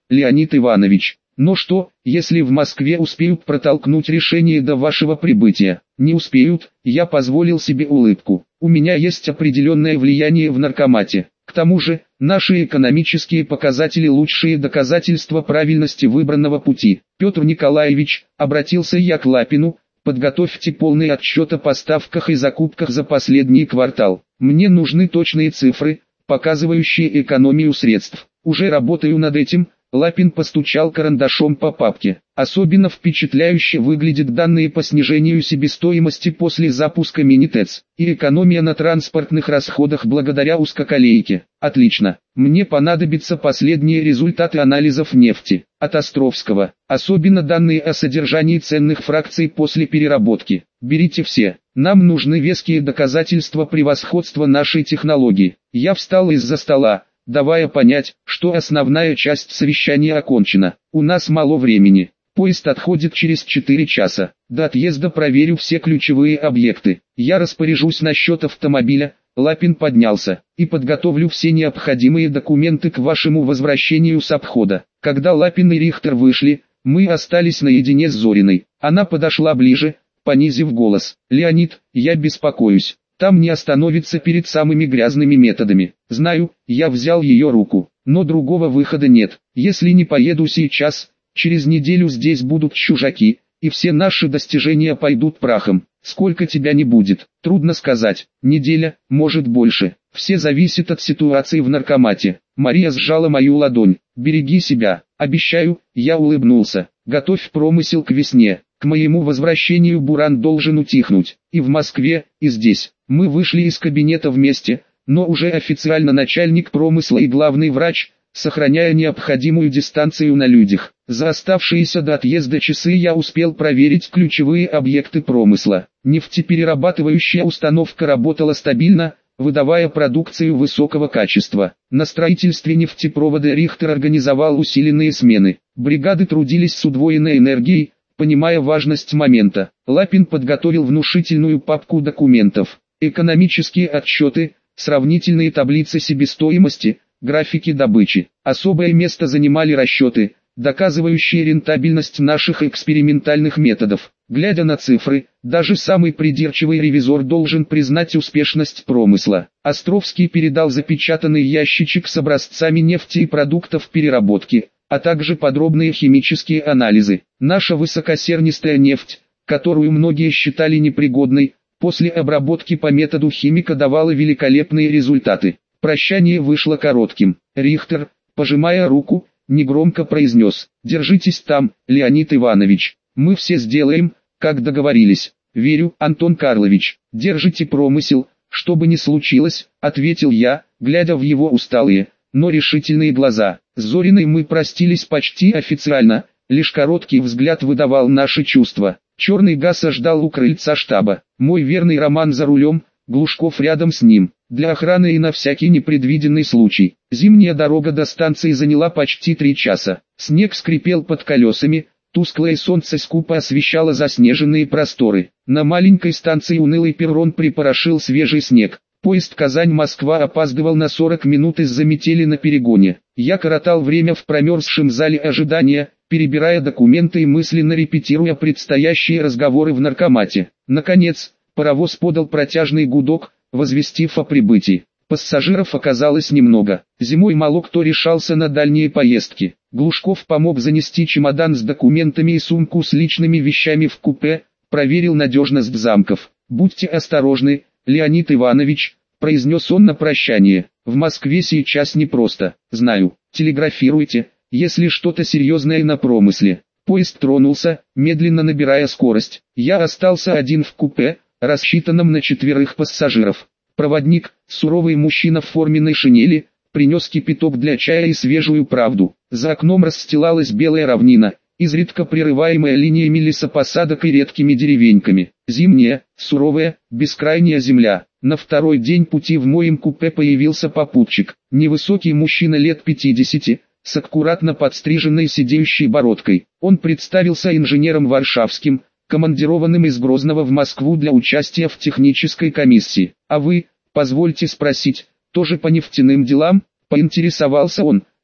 Леонид Иванович. Но что, если в Москве успеют протолкнуть решение до вашего прибытия? Не успеют, я позволил себе улыбку. У меня есть определенное влияние в наркомате. К тому же, наши экономические показатели – лучшие доказательства правильности выбранного пути. Петр Николаевич, обратился я к Лапину, подготовьте полный отчет о поставках и закупках за последний квартал. Мне нужны точные цифры, показывающие экономию средств. Уже работаю над этим. Лапин постучал карандашом по папке. Особенно впечатляюще выглядят данные по снижению себестоимости после запуска мини-ТЭЦ и экономия на транспортных расходах благодаря узкоколейке. Отлично. Мне понадобятся последние результаты анализов нефти от Островского. Особенно данные о содержании ценных фракций после переработки. Берите все. Нам нужны веские доказательства превосходства нашей технологии. Я встал из-за стола, давая понять, что основная часть совещания окончена. У нас мало времени. Поезд отходит через 4 часа. До отъезда проверю все ключевые объекты. Я распоряжусь насчет автомобиля. Лапин поднялся. И подготовлю все необходимые документы к вашему возвращению с обхода. Когда Лапин и Рихтер вышли, мы остались наедине с Зориной. Она подошла ближе, понизив голос. «Леонид, я беспокоюсь. Там не остановится перед самыми грязными методами. Знаю, я взял ее руку, но другого выхода нет. Если не поеду сейчас, через неделю здесь будут чужаки, и все наши достижения пойдут прахом. Сколько тебя не будет, трудно сказать. Неделя, может больше. Все зависит от ситуации в наркомате». Мария сжала мою ладонь. «Береги себя, обещаю», я улыбнулся. «Готовь промысел к весне. К моему возвращению буран должен утихнуть. И в Москве, и здесь». Мы вышли из кабинета вместе, но уже официально начальник промысла и главный врач, сохраняя необходимую дистанцию на людях. За оставшиеся до отъезда часы я успел проверить ключевые объекты промысла. Нефтеперерабатывающая установка работала стабильно, выдавая продукцию высокого качества. На строительстве нефтепровода Рихтер организовал усиленные смены. Бригады трудились с удвоенной энергией, понимая важность момента. Лапин подготовил внушительную папку документов. Экономические отчеты, сравнительные таблицы себестоимости, графики добычи. Особое место занимали расчеты, доказывающие рентабельность наших экспериментальных методов. Глядя на цифры, даже самый придирчивый ревизор должен признать успешность промысла. Островский передал запечатанный ящичек с образцами нефти и продуктов переработки, а также подробные химические анализы. Наша высокосернистая нефть, которую многие считали непригодной, после обработки по методу химика давала великолепные результаты. Прощание вышло коротким. Рихтер, пожимая руку, негромко произнес: «Держитесь там, Леонид Иванович. Мы все сделаем, как договорились». «Верю, Антон Карлович. Держите промысел, что бы ни случилось», — ответил я, глядя в его усталые, но решительные глаза. С Зориной мы простились почти официально, лишь короткий взгляд выдавал наши чувства. Черный ГАЗ ждал у крыльца штаба. Мой верный Роман за рулем, Глушков рядом с ним. Для охраны и на всякий непредвиденный случай. Зимняя дорога до станции заняла почти 3 часа. Снег скрипел под колесами, тусклое солнце скупо освещало заснеженные просторы. На маленькой станции унылый перрон припорошил свежий снег. Поезд Казань-Москва опаздывал на 40 минут из-за метели на перегоне. Я коротал время в промерзшем зале ожидания, перебирая документы и мысленно репетируя предстоящие разговоры в наркомате. Наконец, паровоз подал протяжный гудок, возвестив о прибытии. Пассажиров оказалось немного. Зимой мало кто решался на дальние поездки. Глушков помог занести чемодан с документами и сумку с личными вещами в купе, проверил надежность замков. «Будьте осторожны, Леонид Иванович», — произнес он на прощание. «В Москве сейчас непросто. Знаю. Телеграфируйте, если что-то серьезное на промысле». Поезд тронулся, медленно набирая скорость. Я остался один в купе, рассчитанном на 4 пассажиров. Проводник, суровый мужчина в форменной шинели, принес кипяток для чая и свежую правду. За окном расстилалась белая равнина, изредка прерываемая линиями лесопосадок и редкими деревеньками. Зимняя, суровая, бескрайняя земля. На второй день пути в моем купе появился попутчик. Невысокий мужчина лет 50, с аккуратно подстриженной сидеющей бородкой. Он представился инженером Варшавским, командированным из Грозного в Москву для участия в технической комиссии. «А вы, позвольте спросить, тоже по нефтяным делам?» — поинтересовался он,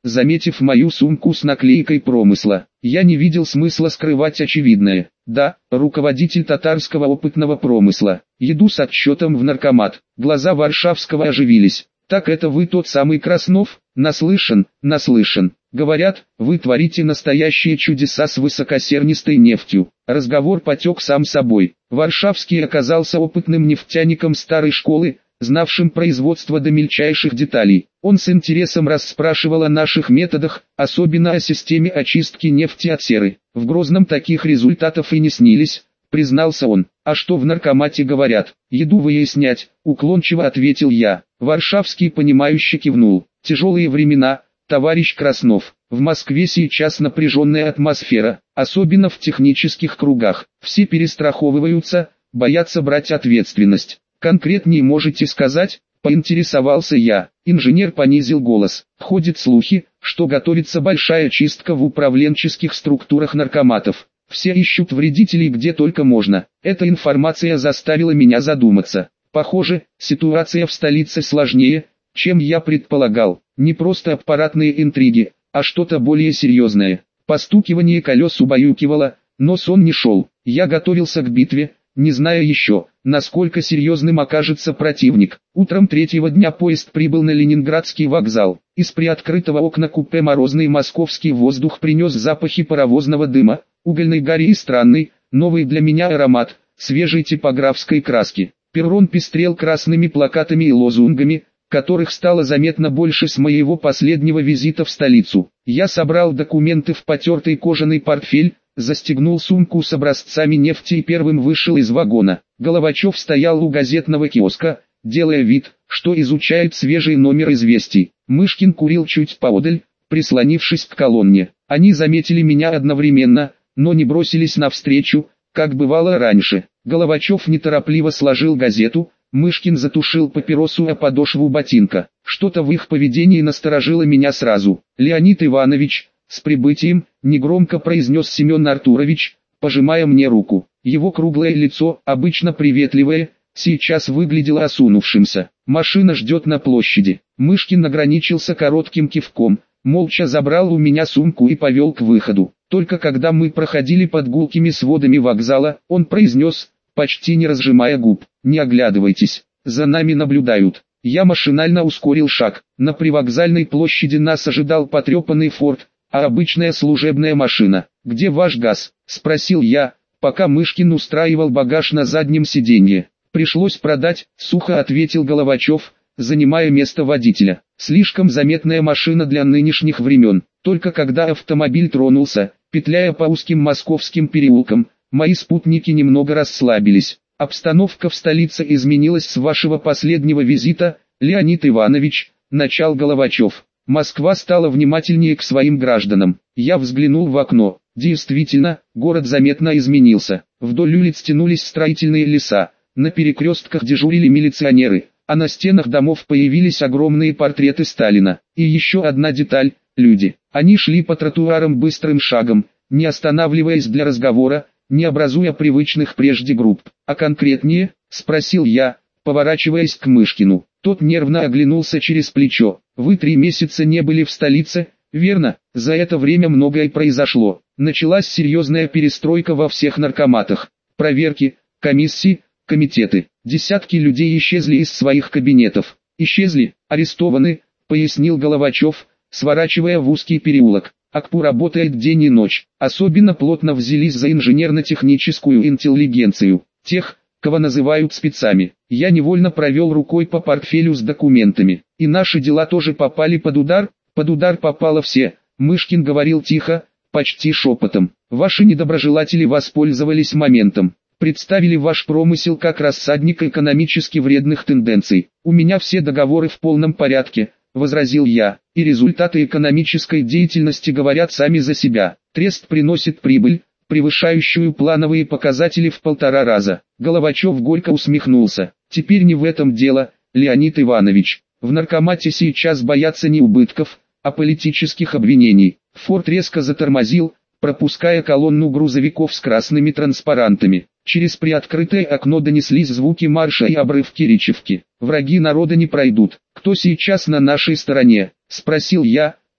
заметив мою сумку с наклейкой промысла. Я не видел смысла скрывать очевидное. Да, руководитель татарского опытного промысла. Еду с отчетом в наркомат. Глаза Варшавского оживились. Так это вы тот самый Краснов? Наслышан, наслышан. Говорят, вы творите настоящие чудеса с высокосернистой нефтью. Разговор потек сам собой. Варшавский оказался опытным нефтяником старой школы, знавшим производство до мельчайших деталей. Он с интересом расспрашивал о наших методах, особенно о системе очистки нефти от серы. В Грозном таких результатов и не снились, признался он. А что в наркомате говорят? Еду выяснять, уклончиво ответил я. Варшавский понимающе кивнул. Тяжелые времена, товарищ Краснов. В Москве сейчас напряженная атмосфера, особенно в технических кругах. Все перестраховываются, боятся брать ответственность. Конкретнее можете сказать? Поинтересовался я. Инженер понизил голос. Ходят слухи, что готовится большая чистка в управленческих структурах наркоматов. Все ищут вредителей где только можно. Эта информация заставила меня задуматься. Похоже, ситуация в столице сложнее, чем я предполагал. Не просто аппаратные интриги, а что-то более серьезное. Постукивание колес убаюкивало, но сон не шел. Я готовился к битве, не зная еще, насколько серьезным окажется противник. Утром третьего дня поезд прибыл на Ленинградский вокзал. Из приоткрытого окна купе морозный московский воздух принес запахи паровозного дыма, угольной гари и странный, новый для меня аромат, свежей типографской краски. Перрон пестрел красными плакатами и лозунгами, которых стало заметно больше с моего последнего визита в столицу. Я собрал документы в потертый кожаный портфель, застегнул сумку с образцами нефти и первым вышел из вагона. Головачев стоял у газетного киоска, делая вид, что изучает свежий номер известий. Мышкин курил чуть поодаль, прислонившись к колонне. Они заметили меня одновременно, но не бросились навстречу, как бывало раньше. Головачев неторопливо сложил газету, Мышкин затушил папиросу о подошву ботинка. Что-то в их поведении насторожило меня сразу. «Леонид Иванович, с прибытием», — негромко произнес Семен Артурович, пожимая мне руку. Его круглое лицо, обычно приветливое, сейчас выглядело осунувшимся. «Машина ждет на площади». Мышкин ограничился коротким кивком, молча забрал у меня сумку и повел к выходу. Только когда мы проходили под гулкими сводами вокзала, он произнес, почти не разжимая губ: «Не оглядывайтесь, за нами наблюдают». Я машинально ускорил шаг. На привокзальной площади нас ожидал потрепанный форт, а обычная служебная машина. «Где ваш газ?» – спросил я, пока Мышкин устраивал багаж на заднем сиденье. «Пришлось продать», – сухо ответил Головачев, занимая место водителя. Слишком заметная машина для нынешних времен. Только когда автомобиль тронулся, петляя по узким московским переулкам, мои спутники немного расслабились. «Обстановка в столице изменилась с вашего последнего визита, Леонид Иванович», – начал Головачев. «Москва стала внимательнее к своим гражданам». Я взглянул в окно. Действительно, город заметно изменился. Вдоль улиц тянулись строительные леса, на перекрестках дежурили милиционеры, а на стенах домов появились огромные портреты Сталина. И еще одна деталь – люди. Они шли по тротуарам быстрым шагом, не останавливаясь для разговора, не образуя привычных прежде групп. «А конкретнее?» – спросил я, поворачиваясь к Мышкину. Тот нервно оглянулся через плечо. «Вы 3 месяца не были в столице, верно? За это время многое произошло. Началась серьезная перестройка во всех наркоматах. Проверки, комиссии, комитеты. Десятки людей исчезли из своих кабинетов. Исчезли, арестованы», — пояснил Головачев, сворачивая в узкий переулок. «АКПУ работает день и ночь. Особенно плотно взялись за инженерно-техническую интеллигенцию. Тех, кого называют спецами». Я невольно провел рукой по портфелю с документами. «И наши дела тоже попали под удар?» «Под удар попало все», — Мышкин говорил тихо, почти шепотом. «Ваши недоброжелатели воспользовались моментом. Представили ваш промысел как рассадник экономически вредных тенденций. У меня все договоры в полном порядке», — возразил я, — «и результаты экономической деятельности говорят сами за себя. Трест приносит прибыль, превышающую плановые показатели в 1,5 раза». Головачев горько усмехнулся. «Теперь не в этом дело, Леонид Иванович. В наркомате сейчас боятся не убытков, а политических обвинений». Форд резко затормозил, пропуская колонну грузовиков с красными транспарантами. Через приоткрытое окно донеслись звуки марша и обрывки речевки. «Враги народа не пройдут. Кто сейчас на нашей стороне?» – спросил я,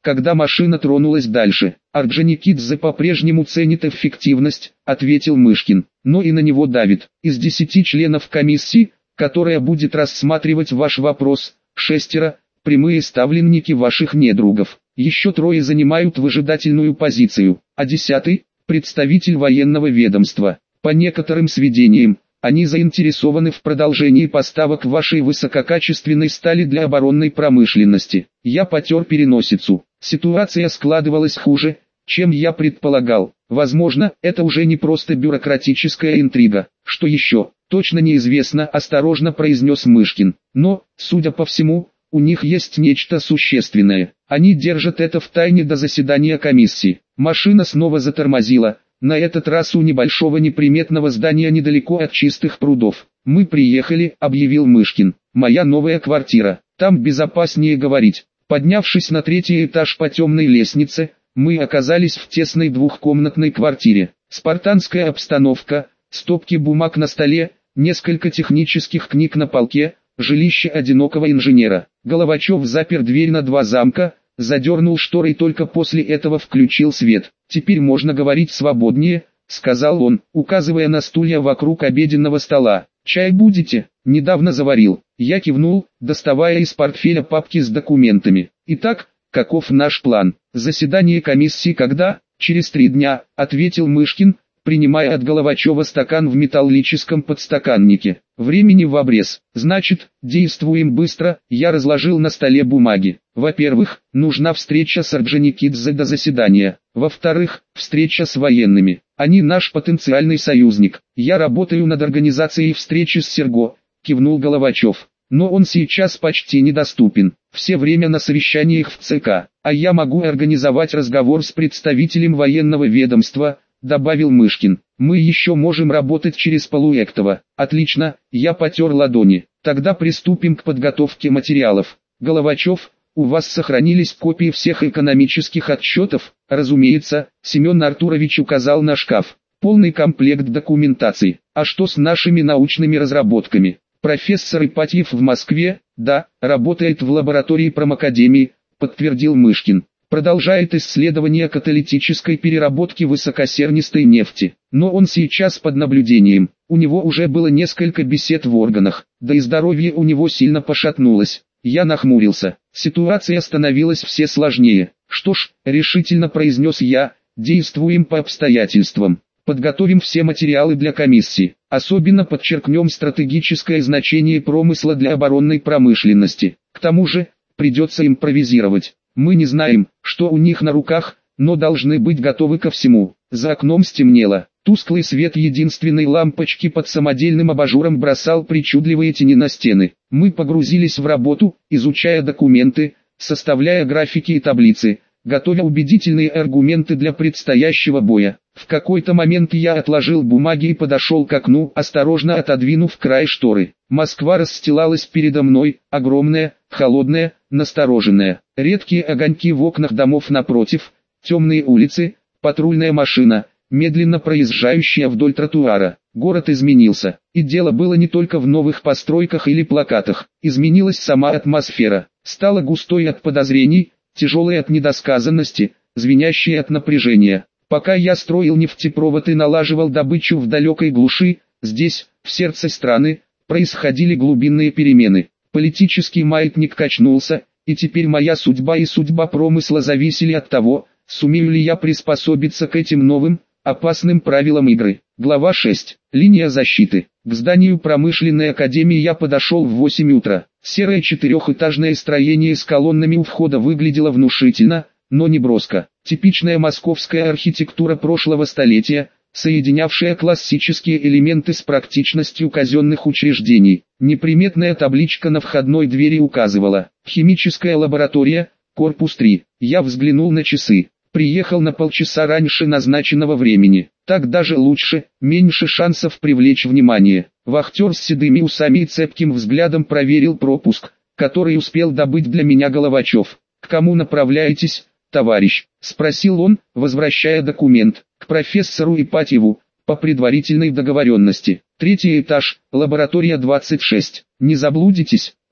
когда машина тронулась дальше. Орджоникидзе по-прежнему ценит эффективность, ответил Мышкин, но и на него давит. Из 10 членов комиссии, которая будет рассматривать ваш вопрос, 6 прямые ставленники ваших недругов. Еще 3 занимают выжидательную позицию, а 10 представитель военного ведомства. По некоторым сведениям, они заинтересованы в продолжении поставок вашей высококачественной стали для оборонной промышленности. Я потер переносицу. Ситуация складывалась хуже, чем я предполагал. Возможно, это уже не просто бюрократическая интрига. Что еще, точно неизвестно, осторожно произнес Мышкин. Но, судя по всему, у них есть нечто существенное. Они держат это в тайне до заседания комиссии. Машина снова затормозила. На этот раз у небольшого неприметного здания недалеко от Чистых прудов. «Мы приехали», — объявил Мышкин. «Моя новая квартира. Там безопаснее говорить». Поднявшись на 3-й этаж по темной лестнице, мы оказались в тесной двухкомнатной квартире. Спартанская обстановка, стопки бумаг на столе, несколько технических книг на полке, жилище одинокого инженера. Головачев запер дверь на 2 замка, задернул шторы и только после этого включил свет. «Теперь можно говорить свободнее», — сказал он, указывая на стулья вокруг обеденного стола. «Чай будете?» «Недавно заварил». Я кивнул, доставая из портфеля папки с документами. «Итак, каков наш план?» «Заседание комиссии когда?» «Через 3 дня», — ответил Мышкин, принимая от Головачева стакан в металлическом подстаканнике. «Времени в обрез. Значит, действуем быстро». Я разложил на столе бумаги. Во-первых, нужна встреча с Орджоникидзе до заседания. Во-вторых, встреча с военными. Они наш потенциальный союзник. Я работаю над организацией встречи с Серго, кивнул Головачев. Но он сейчас почти недоступен. Все время на совещаниях в ЦК. А я могу организовать разговор с представителем военного ведомства, добавил Мышкин. Мы еще можем работать через Полуэктова. Отлично, я потер ладони. Тогда приступим к подготовке материалов. Головачев, у вас сохранились копии всех экономических отчетов? Разумеется, Семен Артурович указал на шкаф. Полный комплект документации. А что с нашими научными разработками? Профессор Ипатьев в Москве, да, работает в лаборатории промакадемии, подтвердил Мышкин. Продолжает исследование каталитической переработки высокосернистой нефти. Но он сейчас под наблюдением. У него уже было несколько бесед в органах, да и здоровье у него сильно пошатнулось. Я нахмурился. Ситуация становилась все сложнее. «Что ж», — решительно произнес я, — «действуем по обстоятельствам. Подготовим все материалы для комиссии. Особенно подчеркнем стратегическое значение промысла для оборонной промышленности. К тому же, придется импровизировать. Мы не знаем, что у них на руках, но должны быть готовы ко всему». За окном стемнело. Тусклый свет единственной лампочки под самодельным абажуром бросал причудливые тени на стены. Мы погрузились в работу, изучая документы, составляя графики и таблицы, готовя убедительные аргументы для предстоящего боя. В какой-то момент я отложил бумаги и подошел к окну, осторожно отодвинув край шторы. Москва расстилалась передо мной, огромная, холодная, настороженная. Редкие огоньки в окнах домов напротив, темные улицы, патрульная машина, медленно проезжающая вдоль тротуара. Город изменился, и дело было не только в новых постройках или плакатах. Изменилась сама атмосфера, стала густой от подозрений, тяжелой от недосказанности, звенящей от напряжения. Пока я строил нефтепровод и налаживал добычу в далекой глуши, здесь, в сердце страны, происходили глубинные перемены. Политический маятник качнулся, и теперь моя судьба и судьба промысла зависели от того, сумею ли я приспособиться к этим новым, опасным правилам игры. Глава 6. Линия защиты. К зданию промышленной академии я подошел в 8 утра. Серое 4-этажное строение с колоннами у входа выглядело внушительно, но не броско. Типичная московская архитектура прошлого столетия, соединявшая классические элементы с практичностью казенных учреждений. Неприметная табличка на входной двери указывала: «Химическая лаборатория, корпус 3». Я взглянул на часы. Приехал на полчаса раньше назначенного времени. Так даже лучше, меньше шансов привлечь внимание. Вахтер с седыми усами и цепким взглядом проверил пропуск, который успел добыть для меня Головачев. «К кому направляетесь, товарищ?» — спросил он, возвращая документ. «К профессору Ипатьеву, по предварительной договоренности. 3-й этаж, лаборатория 26. Не заблудитесь?»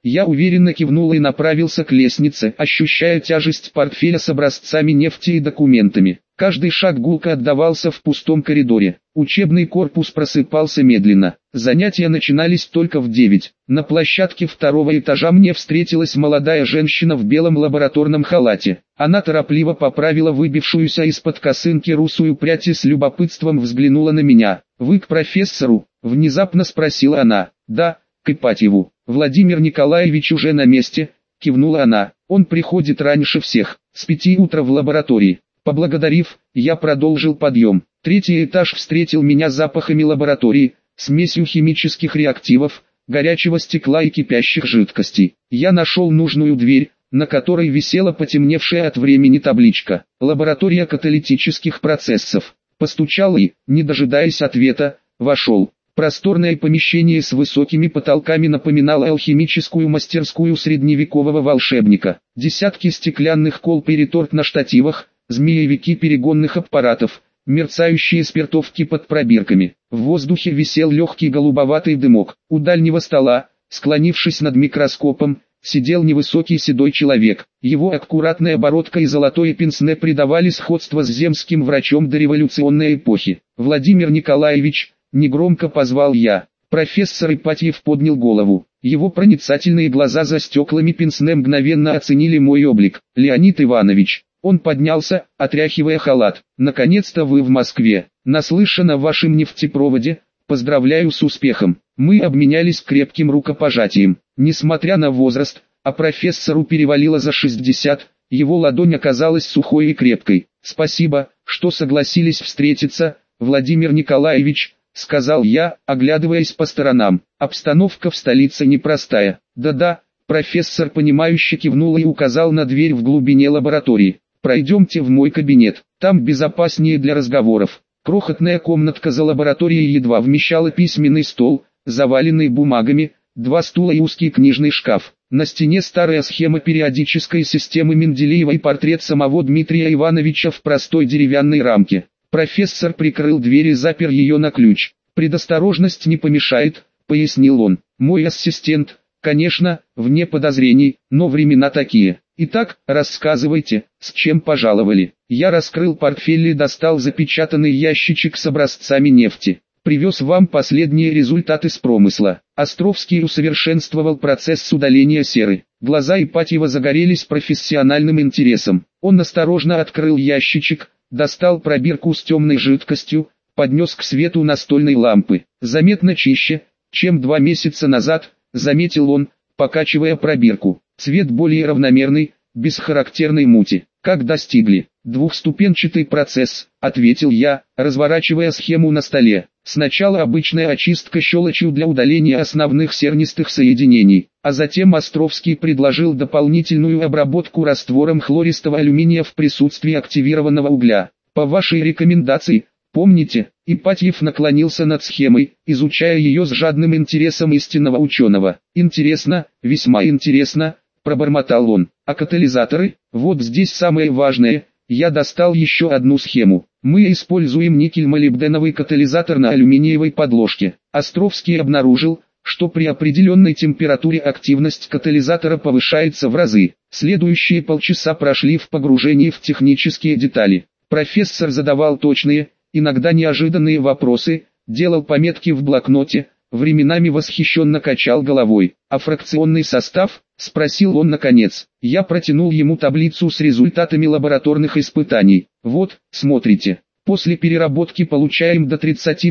Я уверенно кивнул и направился к лестнице, ощущая тяжесть портфеля с образцами нефти и документами. Каждый шаг гулко отдавался в пустом коридоре. Учебный корпус просыпался медленно. Занятия начинались только в 9. На площадке второго этажа мне встретилась молодая женщина в белом лабораторном халате. Она торопливо поправила выбившуюся из-под косынки русую прядь и с любопытством взглянула на меня. «Вы к профессору?» – внезапно спросила она. «Да, к Ипатьеву. Владимир Николаевич уже на месте», – кивнула она. «Он приходит раньше всех, с 5 утра в лаборатории». Поблагодарив, я продолжил подъем. Третий этаж встретил меня запахами лаборатории, смесью химических реактивов, горячего стекла и кипящих жидкостей. Я нашел нужную дверь, на которой висела потемневшая от времени табличка «Лаборатория каталитических процессов». Постучал и, не дожидаясь ответа, вошел. Просторное помещение с высокими потолками напоминало алхимическую мастерскую средневекового волшебника. Десятки стеклянных колб и реторт на штативах, змеевики перегонных аппаратов, мерцающие спиртовки под пробирками. В воздухе висел легкий голубоватый дымок. У дальнего стола, склонившись над микроскопом, сидел невысокий седой человек. Его аккуратная бородка и золотое пенсне придавали сходство с земским врачом дореволюционной эпохи. «Владимир Николаевич», негромко позвал я. Профессор Ипатьев поднял голову. Его проницательные глаза за стеклами пенсне мгновенно оценили мой облик. «Леонид Иванович». Он поднялся, отряхивая халат. «Наконец-то вы в Москве. Наслышан о вашем нефтепроводе. Поздравляю с успехом». Мы обменялись крепким рукопожатием. Несмотря на возраст, а профессору перевалило за 60, его ладонь оказалась сухой и крепкой. «Спасибо, что согласились встретиться, Владимир Николаевич», — сказал я, оглядываясь по сторонам. «Обстановка в столице непростая». «Да-да», — профессор понимающе кивнул и указал на дверь в глубине лаборатории. «Пройдемте в мой кабинет, там безопаснее для разговоров». Крохотная комнатка за лабораторией едва вмещала письменный стол, заваленный бумагами, 2 стула и узкий книжный шкаф. На стене старая схема периодической системы Менделеева и портрет самого Дмитрия Ивановича в простой деревянной рамке. Профессор прикрыл дверь и запер ее на ключ. «Предосторожность не помешает», — пояснил он. «Мой ассистент, конечно, вне подозрений, но времена такие. Итак, рассказывайте, с чем пожаловали». Я раскрыл портфель и достал запечатанный ящичек с образцами нефти. «Привез вам последние результаты с промысла». Островский усовершенствовал процесс удаления серы. Глаза Ипатьева загорелись профессиональным интересом. Он осторожно открыл ящичек, достал пробирку с темной жидкостью, поднес к свету настольной лампы. «Заметно чище, чем 2 месяца назад», — заметил он, покачивая пробирку. «Цвет более равномерный, без характерной мути». «Как достигли?» «Двухступенчатый процесс», — ответил я, разворачивая схему на столе. «Сначала обычная очистка щелочью для удаления основных сернистых соединений, а затем Островский предложил дополнительную обработку раствором хлористого алюминия в присутствии активированного угля. По вашей рекомендации, помните?» Ипатьев наклонился над схемой, изучая ее с жадным интересом истинного ученого. «Интересно, весьма интересно», — пробормотал он. «А катализаторы? Вот здесь самое важное». Я достал еще одну схему. Мы используем никель-молибденовый катализатор на алюминиевой подложке. Островский обнаружил, что при определенной температуре активность катализатора повышается в разы. Следующие полчаса прошли в погружении в технические детали. Профессор задавал точные, иногда неожиданные вопросы, делал пометки в блокноте, временами восхищенно качал головой. «А фракционный состав?» — спросил он наконец. Я протянул ему таблицу с результатами лабораторных испытаний. «Вот, смотрите. После переработки получаем до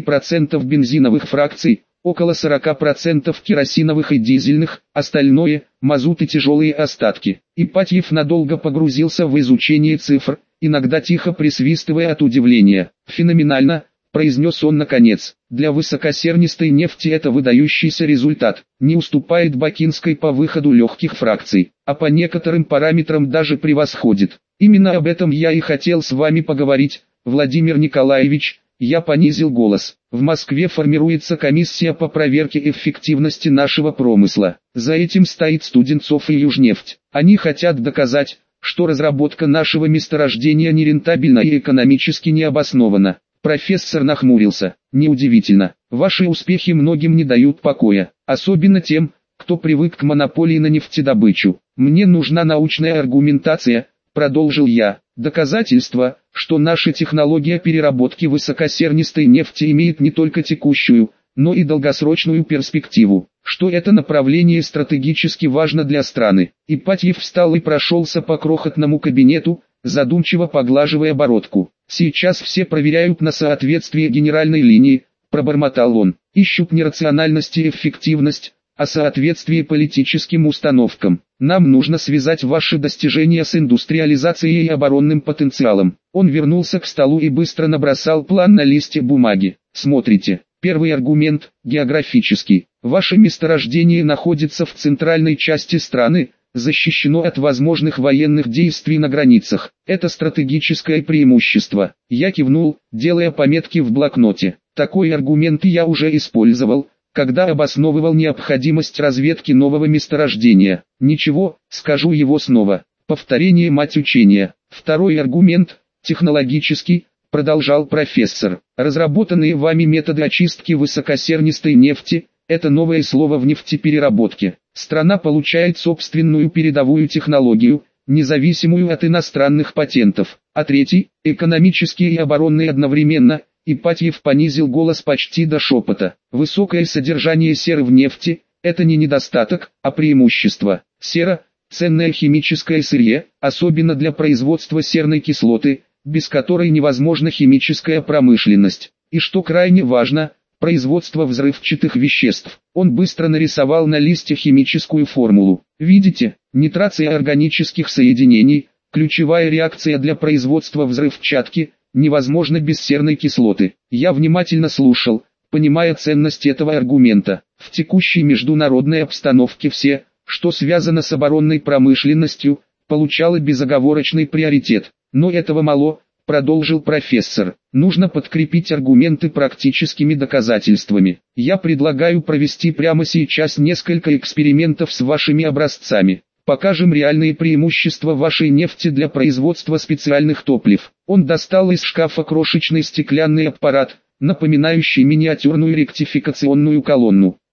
30% бензиновых фракций, около 40% керосиновых и дизельных, остальное – мазут и тяжелые остатки». Ипатьев надолго погрузился в изучение цифр, иногда тихо присвистывая от удивления. «Феноменально», — произнес он наконец. «Для высокосернистой нефти это выдающийся результат, не уступает бакинской по выходу легких фракций, а по некоторым параметрам даже превосходит. Именно об этом я и хотел с вами поговорить, Владимир Николаевич». Я понизил голос. «В Москве формируется комиссия по проверке эффективности нашего промысла. За этим стоит Студенцов и Южнефть. Они хотят доказать, что разработка нашего месторождения нерентабельна и экономически необоснована». Профессор нахмурился. «Неудивительно. Ваши успехи многим не дают покоя, особенно тем, кто привык к монополии на нефтедобычу. Мне нужна научная аргументация, продолжил я. Доказательство, что наша технология переработки высокосернистой нефти имеет не только текущую, но и долгосрочную перспективу, что это направление стратегически важно для страны. Ипатьев встал и прошелся по крохотному кабинету, задумчиво поглаживая бородку. Сейчас все проверяют на соответствие генеральной линии, пробормотал он, ищут не рациональность и эффективность, а соответствие политическим установкам. Нам нужно связать ваши достижения с индустриализацией и оборонным потенциалом. Он вернулся к столу и быстро набросал план на листе бумаги. Смотрите. Первый аргумент – географический. Ваше месторождение находится в центральной части страны, защищено от возможных военных действий на границах. Это стратегическое преимущество. Я кивнул, делая пометки в блокноте. Такой аргумент я уже использовал, когда обосновывал необходимость разведки нового месторождения. Ничего, скажу его снова. Повторение – мать учения. Второй аргумент – технологический, продолжал профессор. Разработанные вами методы очистки высокосернистой нефти – это новое слово в нефтепереработке. Страна получает собственную передовую технологию, независимую от иностранных патентов. А третий – экономический и оборонный одновременно. Ипатьев понизил голос почти до шепота. Высокое содержание серы в нефти – это не недостаток, а преимущество. Сера – ценное химическое сырье, особенно для производства серной кислоты, без которой невозможна химическая промышленность. И что крайне важно, производство взрывчатых веществ. Он быстро нарисовал на листе химическую формулу. Видите, нитрация органических соединений, ключевая реакция для производства взрывчатки, невозможно без серной кислоты. Я внимательно слушал, понимая ценность этого аргумента. В текущей международной обстановке все, что связано с оборонной промышленностью, получало безоговорочный приоритет. Но этого мало, продолжил профессор. Нужно подкрепить аргументы практическими доказательствами. Я предлагаю провести прямо сейчас несколько экспериментов с вашими образцами. Покажем реальные преимущества вашей нефти для производства специальных топлив. Он достал из шкафа крошечный стеклянный аппарат, напоминающий миниатюрную ректификационную колонну.